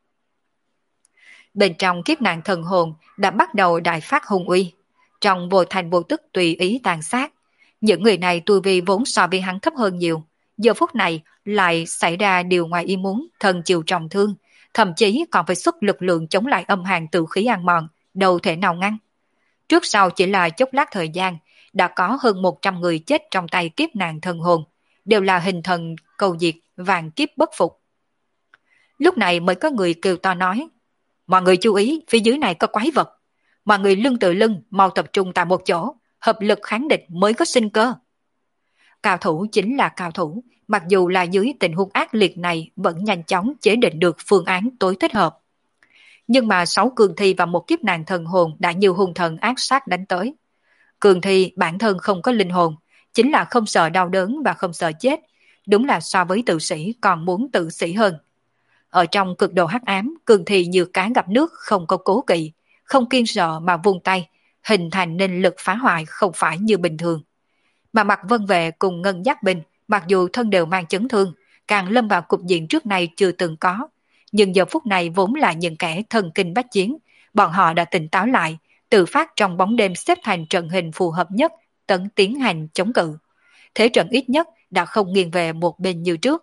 Bên trong kiếp nạn thần hồn đã bắt đầu đại phát hung uy, trong vô thành vô tức tùy ý tàn sát. Những người này tu vi vốn so với hắn thấp hơn nhiều, giờ phút này lại xảy ra điều ngoài ý muốn, thân chịu trọng thương, thậm chí còn phải xuất lực lượng chống lại âm hàn tử khí ăn mòn, đâu thể nào ngăn. Trước sau chỉ là chốc lát thời gian, đã có hơn một trăm người chết trong tay kiếp nạn thần hồn, đều là hình thần cầu diệt, vạn kiếp bất phục. Lúc này mới có người kêu to nói, mọi người chú ý, phía dưới này có quái vật. Mọi người lưng tự lưng, mau tập trung tại một chỗ, hợp lực kháng địch mới có sinh cơ. Cao thủ chính là cao thủ, mặc dù là dưới tình huống ác liệt này vẫn nhanh chóng chế định được phương án tối thích hợp. Nhưng mà sáu cường thi và một kiếp nạn thần hồn đã như hung thần ác sát đánh tới. Cường thi bản thân không có linh hồn, chính là không sợ đau đớn và không sợ chết, đúng là so với tự sĩ còn muốn tự sĩ hơn. Ở trong cực độ hắc ám, cường thi như cá gặp nước không có cố kỵ, không kiên sợ mà vung tay, hình thành nên lực phá hoại không phải như bình thường. Mà Mạc Vân Vệ cùng Ngân Giác Bình, mặc dù thân đều mang chấn thương, càng lâm vào cục diện trước này chưa từng có, nhưng giờ phút này vốn là những kẻ thần kinh bách chiến, bọn họ đã tỉnh táo lại, tự phát trong bóng đêm xếp thành trận hình phù hợp nhất, tấn tiến hành chống cự. Thế trận ít nhất đã không nghiêng về một bên như trước.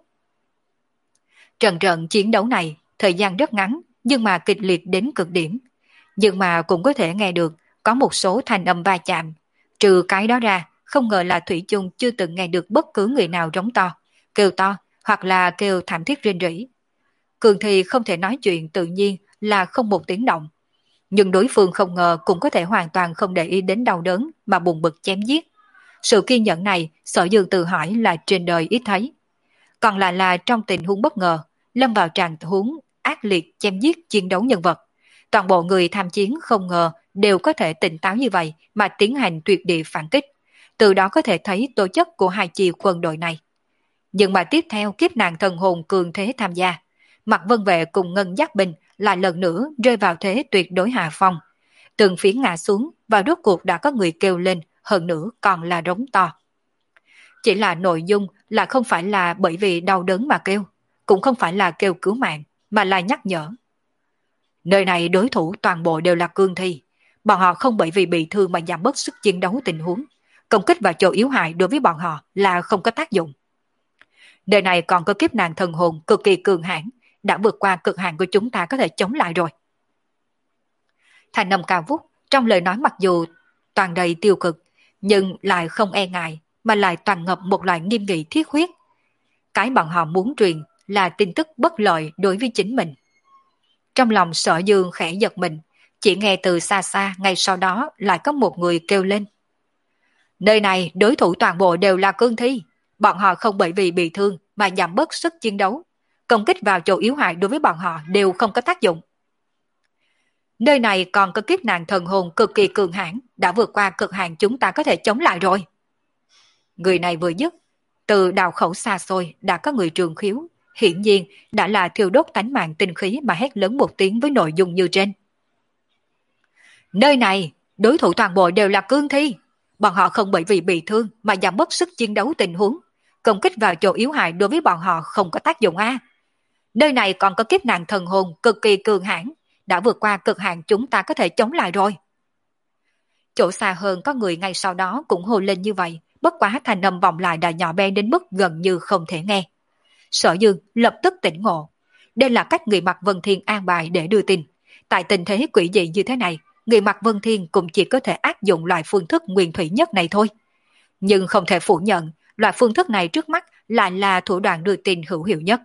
Trận trận chiến đấu này, thời gian rất ngắn, nhưng mà kịch liệt đến cực điểm. Nhưng mà cũng có thể nghe được, có một số thanh âm va chạm. Trừ cái đó ra, không ngờ là Thủy chung chưa từng nghe được bất cứ người nào rống to, kêu to, hoặc là kêu thảm thiết rên rỉ. Cường thì không thể nói chuyện tự nhiên là không một tiếng động. Nhưng đối phương không ngờ cũng có thể hoàn toàn không để ý đến đau đớn mà bùng bực chém giết. Sự kiên nhẫn này, Sở Dương tự hỏi là trên đời ít thấy. Còn lại là trong tình huống bất ngờ, lâm vào trạng huống ác liệt chém giết chiến đấu nhân vật. Toàn bộ người tham chiến không ngờ đều có thể tỉnh táo như vậy mà tiến hành tuyệt địa phản kích. Từ đó có thể thấy tố chất của hai chi quân đội này. Nhưng mà tiếp theo kiếp nạn thần hồn cường thế tham gia. Mạc Vân Vệ cùng Ngân Giác Bình lại lần nữa rơi vào thế tuyệt đối hạ phong. Từng phiến ngã xuống và rốt cuộc đã có người kêu lên, hơn nữa còn là rống to. Chỉ là nội dung là không phải là bởi vì đau đớn mà kêu, cũng không phải là kêu cứu mạng, mà là nhắc nhở. Nơi này đối thủ toàn bộ đều là cương thi, bọn họ không bởi vì bị thương mà giảm bớt sức chiến đấu tình huống. Công kích vào chỗ yếu hại đối với bọn họ là không có tác dụng. Nơi này còn có kiếp nạn thần hồn cực kỳ cường hãn, đã vượt qua cực hạn của chúng ta có thể chống lại rồi. Thành âm cao vút, trong lời nói mặc dù toàn đầy tiêu cực, nhưng lại không e ngại, mà lại toàn ngập một loại nghiêm nghị thiết huyết. Cái bọn họ muốn truyền là tin tức bất lợi đối với chính mình. Trong lòng Sở Dương khẽ giật mình, chỉ nghe từ xa xa ngay sau đó lại có một người kêu lên. Nơi này đối thủ toàn bộ đều là cương thi, bọn họ không bởi vì bị thương mà giảm bớt sức chiến đấu. Công kích vào chỗ yếu hại đối với bọn họ đều không có tác dụng. Nơi này còn có kiếp nạn thần hồn cực kỳ cường hãn, đã vượt qua cực hạn chúng ta có thể chống lại rồi. Người này vừa dứt, từ đào khẩu xa xôi đã có người trường khiếu, hiển nhiên đã là thiêu đốt tánh mạng tinh khí mà hét lớn một tiếng với nội dung như trên. Nơi này, đối thủ toàn bộ đều là cương thi. Bọn họ không bởi vì bị thương mà giảm bớt sức chiến đấu tình huống. Công kích vào chỗ yếu hại đối với bọn họ không có tác dụng a. Nơi này còn có kiếp nạn thần hồn cực kỳ cường hãn, đã vượt qua cực hạn chúng ta có thể chống lại rồi. Chỗ xa hơn có người ngay sau đó cũng hô lên như vậy, bất quá thành âm vọng lại đã nhỏ bé đến mức gần như không thể nghe. Sở Dương lập tức tỉnh ngộ. Đây là cách người mặc Vân Thiên an bài để đưa tin. Tại tình thế quỷ dị như thế này, người mặc Vân Thiên cũng chỉ có thể áp dụng loại phương thức nguyên thủy nhất này thôi. Nhưng không thể phủ nhận, loại phương thức này trước mắt lại là thủ đoạn đưa tin hữu hiệu nhất.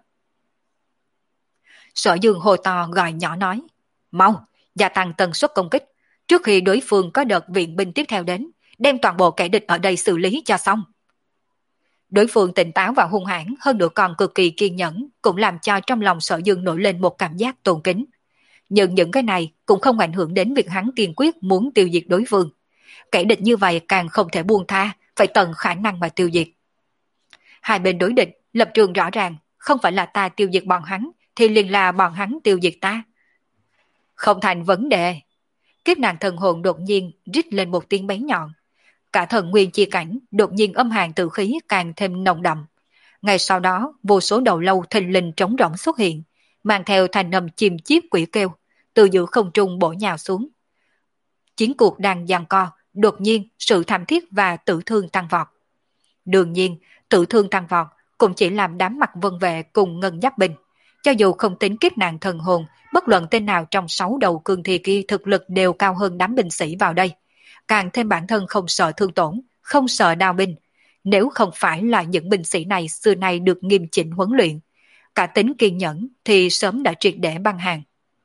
Sở Dương hồ to gọi nhỏ nói, mau, gia tăng tần suất công kích, trước khi đối phương có đợt viện binh tiếp theo đến, đem toàn bộ kẻ địch ở đây xử lý cho xong. Đối phương tỉnh táo và hung hãn hơn nữa còn cực kỳ kiên nhẫn, cũng làm cho trong lòng Sở Dương nổi lên một cảm giác tôn kính. Nhưng những cái này cũng không ảnh hưởng đến việc hắn kiên quyết muốn tiêu diệt đối phương. Kẻ địch như vậy càng không thể buông tha, phải tận khả năng mà tiêu diệt. Hai bên đối địch, lập trường rõ ràng, không phải là ta tiêu diệt bọn hắn, thì liền là bọn hắn tiêu diệt ta. Không thành vấn đề. Kiếp nạn thần hồn đột nhiên rít lên một tiếng bén nhọn. Cả thần nguyên chi cảnh đột nhiên âm hàn tử khí càng thêm nồng đậm. Ngay sau đó, vô số đầu lâu thình lình trống rỗng xuất hiện, mang theo thành âm chim chiếp quỷ kêu, từ giữa không trung bổ nhào xuống. Chiến cuộc đang giằng co, đột nhiên sự thảm thiết và tử thương tăng vọt. Đương nhiên, tử thương tăng vọt cũng chỉ làm đám mặt vân vệ cùng ngân giáp binh. Cho dù không tính kiếp nạn thần hồn, bất luận tên nào trong sáu đầu cương thi kia thực lực đều cao hơn đám binh sĩ vào đây. Càng thêm bản thân không sợ thương tổn, không sợ đao binh. Nếu không phải là những binh sĩ này xưa nay được nghiêm chỉnh huấn luyện, cả tính kiên nhẫn thì sớm đã triệt để băng hàng.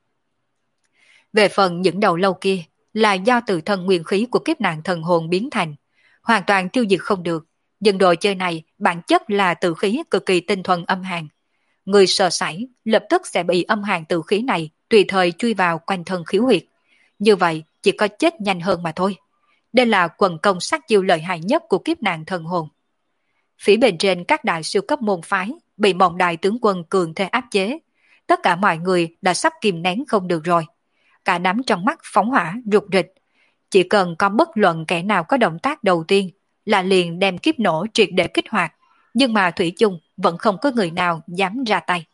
Về phần những đầu lâu kia là do từ thân nguyên khí của kiếp nạn thần hồn biến thành, hoàn toàn tiêu diệt không được. Nhưng đồ chơi này bản chất là tử khí cực kỳ tinh thuần âm hàn. Người sợ sảy lập tức sẽ bị âm hàn tử khí này tùy thời chui vào quanh thân khiếu huyệt. Như vậy chỉ có chết nhanh hơn mà thôi. Đây là quần công sát chiêu lợi hại nhất của kiếp nạn thần hồn. Phía bên trên các đại siêu cấp môn phái bị mộng đại tướng quân cường thế áp chế. Tất cả mọi người đã sắp kìm nén không được rồi. Cả đám trong mắt phóng hỏa rụt rịch. Chỉ cần có bất luận kẻ nào có động tác đầu tiên là liền đem kiếp nổ triệt để kích hoạt. Nhưng mà thủy chung vẫn không có người nào dám ra tay.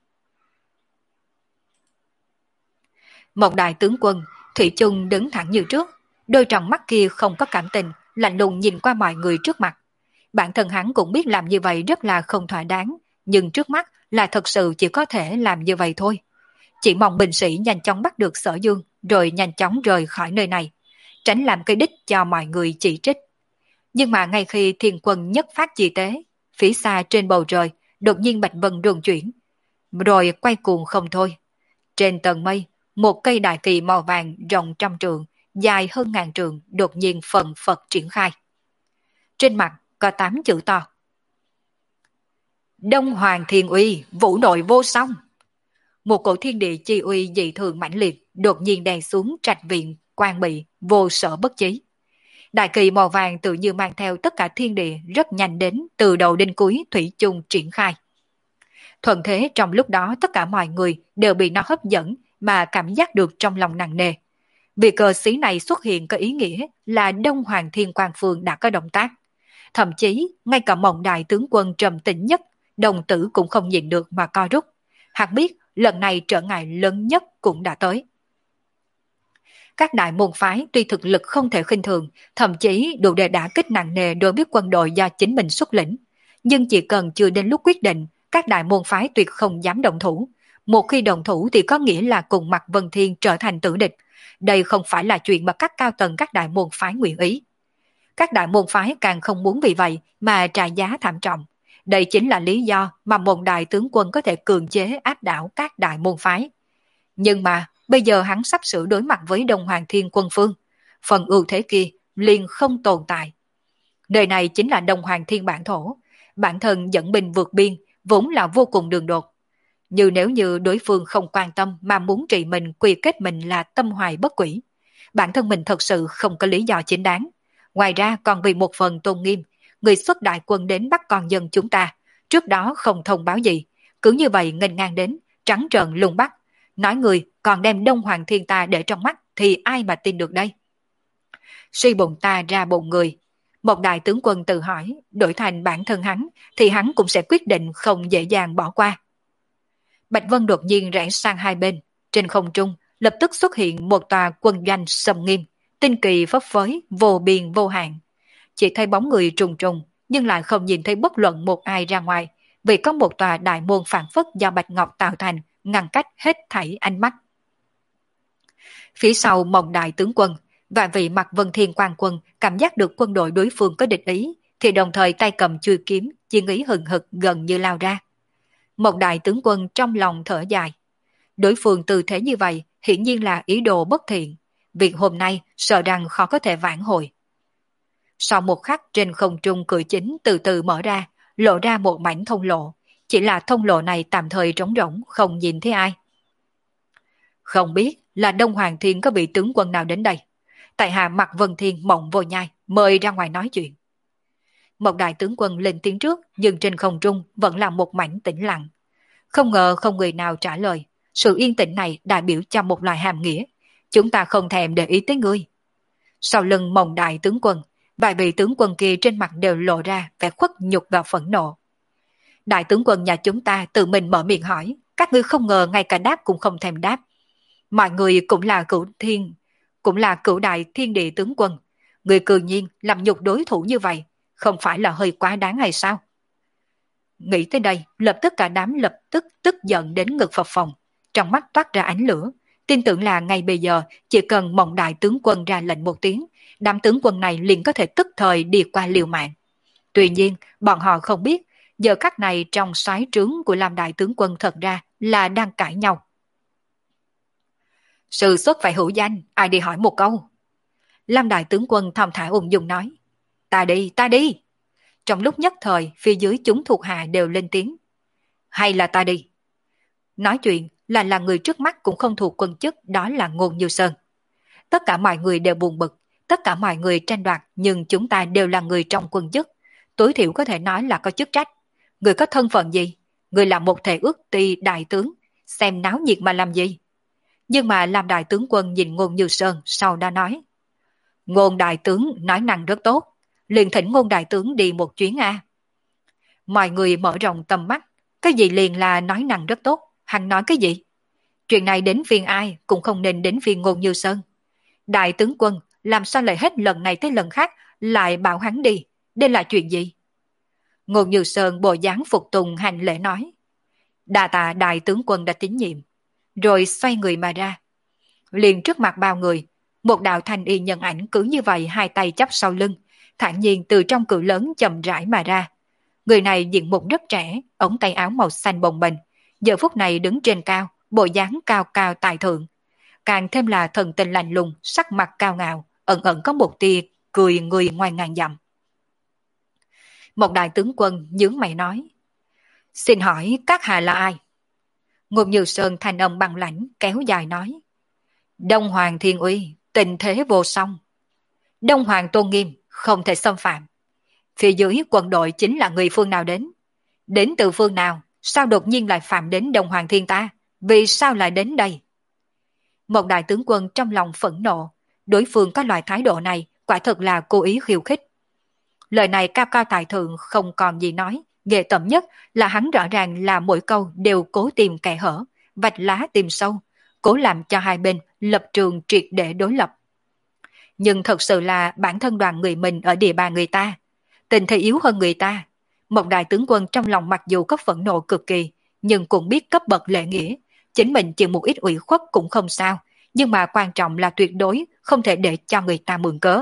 Một đại tướng quân, thủy chung đứng thẳng như trước, đôi tròng mắt kia không có cảm tình, lạnh lùng nhìn qua mọi người trước mặt. Bản thân hắn cũng biết làm như vậy rất là không thỏa đáng, nhưng trước mắt là thật sự chỉ có thể làm như vậy thôi. Chỉ mong binh sĩ nhanh chóng bắt được Sở Dương, rồi nhanh chóng rời khỏi nơi này, tránh làm cây đích cho mọi người chỉ trích. Nhưng mà ngay khi thiên quân nhất phát chi tế, phía xa trên bầu trời đột nhiên bạch vân rung chuyển, rồi quay cuồng không thôi. Trên tầng mây, một cây đại kỳ màu vàng rộng trăm trượng, dài hơn ngàn trượng đột nhiên phần phật triển khai. Trên mặt có tám chữ to: Đông Hoàng Thiên Uy, vũ nội vô song. Một cổ thiên địa chi uy dị thường mãnh liệt đột nhiên đè xuống trạch viện Quan Bị, vô sở bất chí. Đại kỳ màu vàng tự như mang theo tất cả thiên địa rất nhanh đến từ đầu đến cuối thủy chung triển khai. Thuận thế trong lúc đó tất cả mọi người đều bị nó hấp dẫn mà cảm giác được trong lòng nặng nề. Vì cờ xí này xuất hiện có ý nghĩa là Đông Hoàng Thiên Quang Phương đã có động tác. Thậm chí ngay cả mộng đại tướng quân trầm tĩnh nhất, đồng tử cũng không nhìn được mà co rút. Hắn biết lần này trở ngại lớn nhất cũng đã tới. Các đại môn phái tuy thực lực không thể khinh thường, thậm chí đủ để đả kích nặng nề đối với quân đội do chính mình xuất lĩnh. Nhưng chỉ cần chưa đến lúc quyết định, các đại môn phái tuyệt không dám động thủ. Một khi động thủ thì có nghĩa là cùng Mạc Vân Thiên trở thành tử địch. Đây không phải là chuyện mà các cao tầng các đại môn phái nguyện ý. Các đại môn phái càng không muốn vì vậy mà trả giá thảm trọng. Đây chính là lý do mà một đại tướng quân có thể cường chế áp đảo các đại môn phái. Nhưng mà bây giờ hắn sắp sửa đối mặt với Đông Hoàng Thiên Quân Phương. Phần ưu thế kia liền không tồn tại. Nơi này chính là Đông Hoàng Thiên bản thổ. Bản thân dẫn binh vượt biên vốn là vô cùng đường đột. Như nếu như đối phương không quan tâm mà muốn trị mình, quy kết mình là tâm hoài bất quỷ, bản thân mình thật sự không có lý do chính đáng. Ngoài ra còn vì một phần tôn nghiêm, người xuất đại quân đến bắt con dân chúng ta, trước đó không thông báo gì, cứ như vậy nghênh ngang đến, trắng trợn lùng bắt, nói người còn đem Đông Hoàng Thiên ta để trong mắt thì ai mà tin được đây? Suy bụng ta ra bụng người. Một đại tướng quân tự hỏi, đổi thành bản thân hắn, thì hắn cũng sẽ quyết định không dễ dàng bỏ qua. Bạch Vân đột nhiên rẽ sang hai bên. Trên không trung, lập tức xuất hiện một tòa quân doanh sầm nghiêm, tinh kỳ phấp phới, vô biên vô hạn. Chỉ thấy bóng người trùng trùng, nhưng lại không nhìn thấy bất luận một ai ra ngoài, vì có một tòa đại môn phản phất do bạch ngọc tạo thành, ngăn cách hết thảy ánh mắt. Phía sau Mộng đại tướng quân, và vị Mặc Vân Thiên quan quân cảm giác được quân đội đối phương có địch ý, thì đồng thời tay cầm chuôi kiếm, chiến ý hừng hực gần như lao ra. Mộng đại tướng quân trong lòng thở dài. Đối phương tư thế như vậy, hiển nhiên là ý đồ bất thiện. Việc hôm nay sợ rằng khó có thể vãn hồi. Sau một khắc trên không trung cửa chính từ từ mở ra, lộ ra một mảnh thông lộ. Chỉ là thông lộ này tạm thời trống rỗng, không nhìn thấy ai. Không biết là Đông Hoàng Thiên có vị tướng quân nào đến đây. Tại hạ Mặc Vân Thiên Mộng Vô Nhai mời ra ngoài nói chuyện. Một đại tướng quân lên tiếng trước, nhưng trên không trung vẫn là một mảnh tĩnh lặng. Không ngờ không người nào trả lời. Sự yên tĩnh này đại biểu cho một loại hàm nghĩa. Chúng ta không thèm để ý tới ngươi. Sau lưng Mộng đại tướng quân, vài vị tướng quân kia trên mặt đều lộ ra vẻ khuất nhục và phẫn nộ. Đại tướng quân nhà chúng ta tự mình mở miệng hỏi, các ngươi không ngờ ngay cả đáp cũng không thèm đáp. Mọi người cũng là cửu thiên, cũng là cửu đại thiên địa tướng quân. Người cư nhiên làm nhục đối thủ như vậy, không phải là hơi quá đáng hay sao? Nghĩ tới đây, lập tức cả đám lập tức tức giận đến ngực phập phồng, trong mắt toát ra ánh lửa, tin tưởng là ngay bây giờ chỉ cần Mộng đại tướng quân ra lệnh một tiếng, đám tướng quân này liền có thể tức thời đi qua liều mạng. Tuy nhiên, bọn họ không biết, giờ khắc này trong soái trướng của Lam đại tướng quân thật ra là đang cãi nhau. Sự xuất phải hữu danh, ai đi hỏi một câu. Lam đại tướng quân thong thả ung dung nói, ta đi, ta đi. Trong lúc nhất thời, phía dưới chúng thuộc hạ đều lên tiếng. Hay là ta đi? Nói chuyện là là người trước mắt cũng không thuộc quân chức, đó là Ngôn Như Sơn. Tất cả mọi người đều buồn bực, tất cả mọi người tranh đoạt, nhưng chúng ta đều là người trong quân chức. Tối thiểu có thể nói là có chức trách. Người có thân phận gì? Người là một thể ước ty đại tướng, xem náo nhiệt mà làm gì? Nhưng mà làm đại tướng quân nhìn Ngôn Như Sơn sau đã nói. Ngôn đại tướng nói năng rất tốt, liền thỉnh Ngôn đại tướng đi một chuyến a. Mọi người mở rộng tầm mắt, cái gì liền là nói năng rất tốt, hắn nói cái gì? Chuyện này đến phiên ai cũng không nên đến phiên Ngôn Như Sơn. Đại tướng quân làm sao lại hết lần này tới lần khác lại bảo hắn đi, đây là chuyện gì? Ngôn Như Sơn bộ dáng phục tùng hành lễ nói. Đa tạ đại tướng quân đã tín nhiệm, rồi xoay người mà ra. Liền trước mặt bao người, một đạo thanh y nhân ảnh cứ như vậy hai tay chắp sau lưng, thản nhiên từ trong cửa lớn chậm rãi mà ra. Người này diện mục rất trẻ, ống tay áo màu xanh bồng bềnh, giờ phút này đứng trên cao, bộ dáng cao cao tài thượng. Càng thêm là thần tình lạnh lùng, sắc mặt cao ngạo, ẩn ẩn có một tia cười người ngoài ngàn dặm. Một đại tướng quân nhướng mày nói. Xin hỏi các hạ là ai? Ngôn Như Sơn thanh âm băng lãnh kéo dài nói. Đông Hoàng Thiên Uy, tình thế vô song. Đông Hoàng tôn nghiêm, không thể xâm phạm. Phía dưới quân đội chính là người phương nào đến? Đến từ phương nào? Sao đột nhiên lại phạm đến Đông Hoàng Thiên ta? Vì sao lại đến đây? Một đại tướng quân trong lòng phẫn nộ. Đối phương có loại thái độ này quả thật là cố ý khiêu khích. Lời này cao cao tài thượng không còn gì nói. Ghê tởm nhất là hắn rõ ràng là mỗi câu đều cố tìm kẻ hở, vạch lá tìm sâu, cố làm cho hai bên lập trường triệt để đối lập. Nhưng thật sự là bản thân đoàn người mình ở địa bàn người ta, tình thế yếu hơn người ta. Một đại tướng quân trong lòng mặc dù có phẫn nộ cực kỳ, nhưng cũng biết cấp bậc lễ nghĩa, chính mình chịu một ít ủy khuất cũng không sao, nhưng mà quan trọng là tuyệt đối không thể để cho người ta mượn cớ.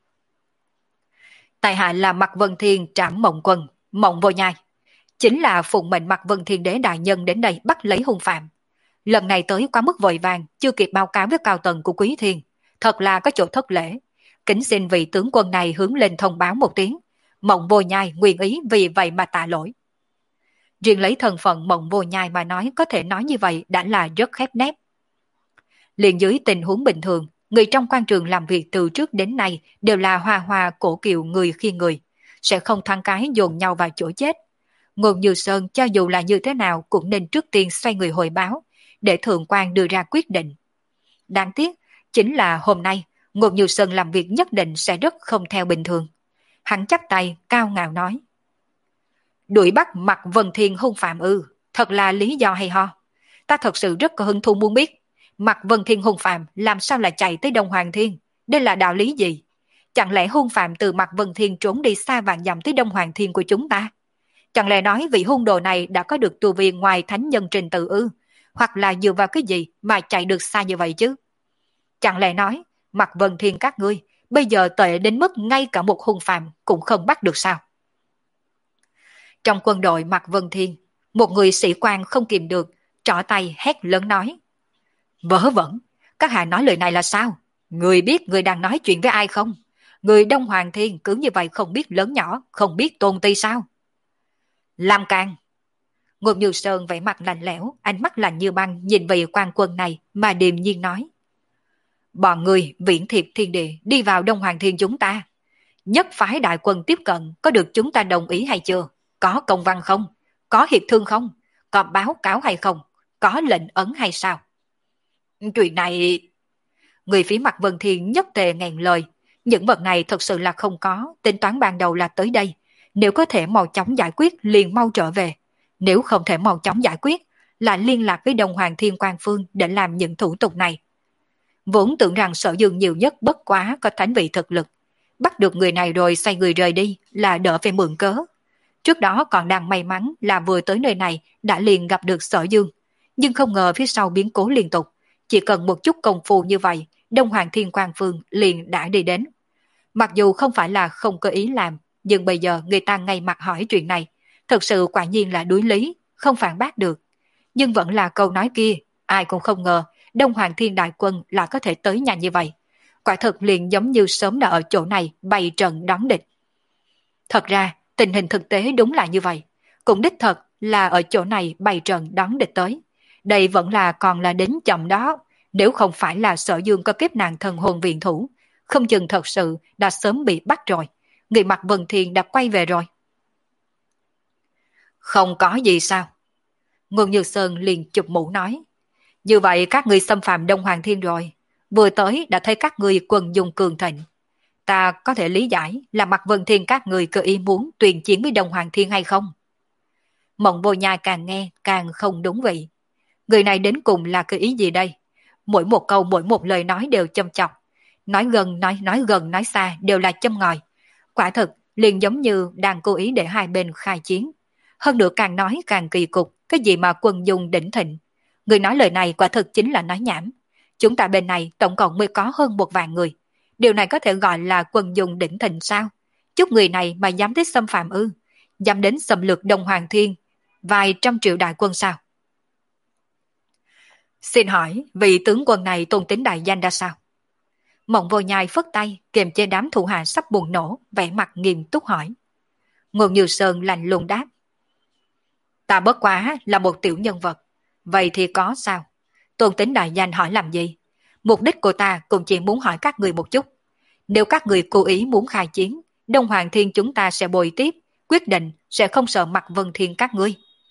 Tại hạ là Mặc Vân Thiên Trảm Mộng Quân, Mộng Vô Nhai, chính là phụng mệnh Mặc Vân Thiên Đế đại nhân đến đây bắt lấy hung phạm. Lần này tới quá mức vội vàng, chưa kịp báo cáo với cao tầng của Quý Thiên, thật là có chỗ thất lễ. Kính xin vị tướng quân này hướng lên thông báo một tiếng, Mộng Vô Nhai nguyện ý vì vậy mà tạ lỗi. Riêng lấy thân phận Mộng Vô Nhai mà nói, có thể nói như vậy đã là rất khép nép. Liền dưới tình huống bình thường, người trong quan trường làm việc từ trước đến nay đều là hoa hoa cổ kiều người khi người, sẽ không thăng cái dồn nhau vào chỗ chết. Ngôn Như Sơn cho dù là như thế nào cũng nên trước tiên xoay người hồi báo, để thượng quan đưa ra quyết định. Đáng tiếc, chính là hôm nay Ngô Như Sơn làm việc nhất định sẽ rất không theo bình thường. Hắn chắp tay cao ngạo nói. Đuổi bắt Mạc Vân Thiên hung phạm ư, thật là lý do hay ho. Ta thật sự rất có hứng thú muốn biết, Mạc Vân Thiên hung phạm làm sao lại chạy tới Đông Hoàng Thiên, đây là đạo lý gì? Chẳng lẽ hung phạm từ Mạc Vân Thiên trốn đi xa vạn dặm tới Đông Hoàng Thiên của chúng ta? Chẳng lẽ nói vị hung đồ này đã có được tu vi ngoài thánh nhân trình tự ư? Hoặc là dựa vào cái gì mà chạy được xa như vậy chứ? Chẳng lẽ nói, Mạc Vân Thiên các ngươi, bây giờ tệ đến mức ngay cả một hung phạm cũng không bắt được sao? Trong quân đội Mạc Vân Thiên, một người sĩ quan không kìm được, trỏ tay hét lớn nói. Vớ vẩn, các hạ nói lời này là sao? Người biết người đang nói chuyện với ai không? Người Đông Hoàng Thiên cứ như vậy không biết lớn nhỏ, không biết tôn ti sao? Làm càng! Ngô Như Sơn vẻ mặt lạnh lẽo, ánh mắt lạnh như băng nhìn vị quan quân này mà điềm nhiên nói. Bọn người viễn thiệp thiên địa đi vào Đông Hoàng Thiên chúng ta. Nhất phái đại quân tiếp cận có được chúng ta đồng ý hay chưa? Có công văn không? Có hiệp thương không? Có báo cáo hay không? Có lệnh ấn hay sao? Chuyện này... Người phía Mạc Vân Thiên nhất tề ngàn lời. Những vật này thật sự là không có. Tính toán ban đầu là tới đây. Nếu có thể mau chóng giải quyết liền mau trở về. Nếu không thể mau chóng giải quyết là liên lạc với Đông Hoàng Thiên Quang Phương để làm những thủ tục này. Vốn tưởng rằng Sở Dương nhiều nhất bất quá có thánh vị thực lực. Bắt được người này rồi xoay người rời đi là đỡ phải mượn cớ. Trước đó còn đang may mắn là vừa tới nơi này đã liền gặp được Sở Dương. Nhưng không ngờ phía sau biến cố liên tục. Chỉ cần một chút công phu như vậy, Đông Hoàng Thiên Quang Phương liền đã đi đến. Mặc dù không phải là không có ý làm, nhưng bây giờ người ta ngay mặt hỏi chuyện này. Thật sự quả nhiên là đối lý, không phản bác được. Nhưng vẫn là câu nói kia, ai cũng không ngờ Đông Hoàng Thiên Đại Quân là có thể tới nhanh như vậy. Quả thật liền giống như sớm đã ở chỗ này bày trận đón địch. Thật ra, tình hình thực tế đúng là như vậy. Cũng đích thật là ở chỗ này bày trận đón địch tới. Đây vẫn là còn là đến chậm đó. Nếu không phải là Sở Dương có kiếp nạn thần hồn viện thủ, không chừng thật sự đã sớm bị bắt rồi. Người Mạc Vân Thiên đã quay về rồi. Không có gì sao? Ngô Như Sơn liền chụp mũ nói. Như vậy các ngươi xâm phạm Đông Hoàng Thiên rồi. Vừa tới đã thấy các ngươi quần dùng cường thịnh. Ta có thể lý giải là Mạc Vân Thiên các ngươi cơ ý muốn tuyên chiến với Đông Hoàng Thiên hay không? Mộng Vô Nhai càng nghe càng không đúng vị. Người này đến cùng là cơ ý gì đây? Mỗi một câu mỗi một lời nói đều châm chọc. Nói gần nói nói gần nói xa đều là châm ngòi. Quả thực liền giống như đang cố ý để hai bên khai chiến. Hơn nữa càng nói càng kỳ cục. Cái gì mà quân dùng đỉnh thịnh. Người nói lời này quả thực chính là nói nhảm. Chúng ta bên này tổng cộng mới có hơn một vạn người. Điều này có thể gọi là quân dùng đỉnh thịnh sao? Chút người này mà dám đến xâm phạm ư? Dám đến xâm lược Đông Hoàng Thiên vài trăm triệu đại quân sao? Xin hỏi vị tướng quân này tôn tính đại danh ra sao? Mộng Vô Nhai phất tay kiềm chế đám thủ hạ sắp bùng nổ, vẻ mặt nghiêm túc hỏi. Ngô Như Sơn lạnh lùng đáp. Ta bất quá là một tiểu nhân vật. Vậy thì có sao? Tôn tính đại danh hỏi làm gì? Mục đích của ta cũng chỉ muốn hỏi các người một chút. Nếu các người cố ý muốn khai chiến, Đông Hoàng Thiên chúng ta sẽ bồi tiếp, quyết định sẽ không sợ Mạc Vân Thiên các ngươi.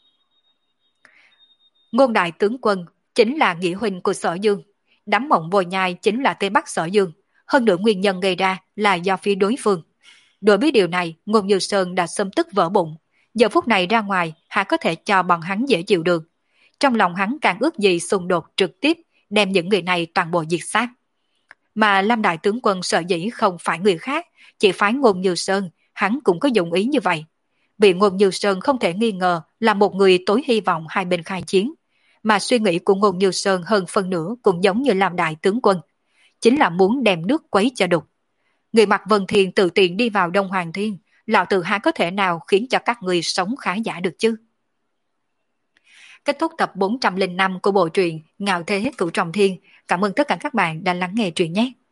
Ngôn đại tướng quân chính là nghĩa huynh của Sở Dương. Đám Mộng Vô Nhai chính là Tây Bắc Sở Dương. Hơn nữa nguyên nhân gây ra là do phía đối phương. Đối với điều này, Ngôn Như Sơn đã xâm tức vỡ bụng. Giờ phút này ra ngoài, hả có thể cho bọn hắn dễ chịu được. Trong lòng hắn càng ước gì xung đột trực tiếp, đem những người này toàn bộ diệt sát. Mà Lam Đại tướng quân sợ dĩ không phải người khác, chỉ phái Ngôn Như Sơn, hắn cũng có dụng ý như vậy. Vì Ngôn Như Sơn không thể nghi ngờ là một người tối hy vọng hai bên khai chiến. Mà suy nghĩ của Ngôn Như Sơn hơn phân nửa cũng giống như Lam Đại tướng quân. Chính là muốn đem nước quấy cho đục. Người Mạc Vân Thiên tự tiện đi vào Đông Hoàng Thiên, lão tử há có thể nào khiến cho các người sống khá giả được chứ? Kết thúc tập bốn trăm lẻ năm của bộ truyện Ngạo Thế Cửu Trọng Thiên. Cảm ơn tất cả các bạn đã lắng nghe truyện nhé.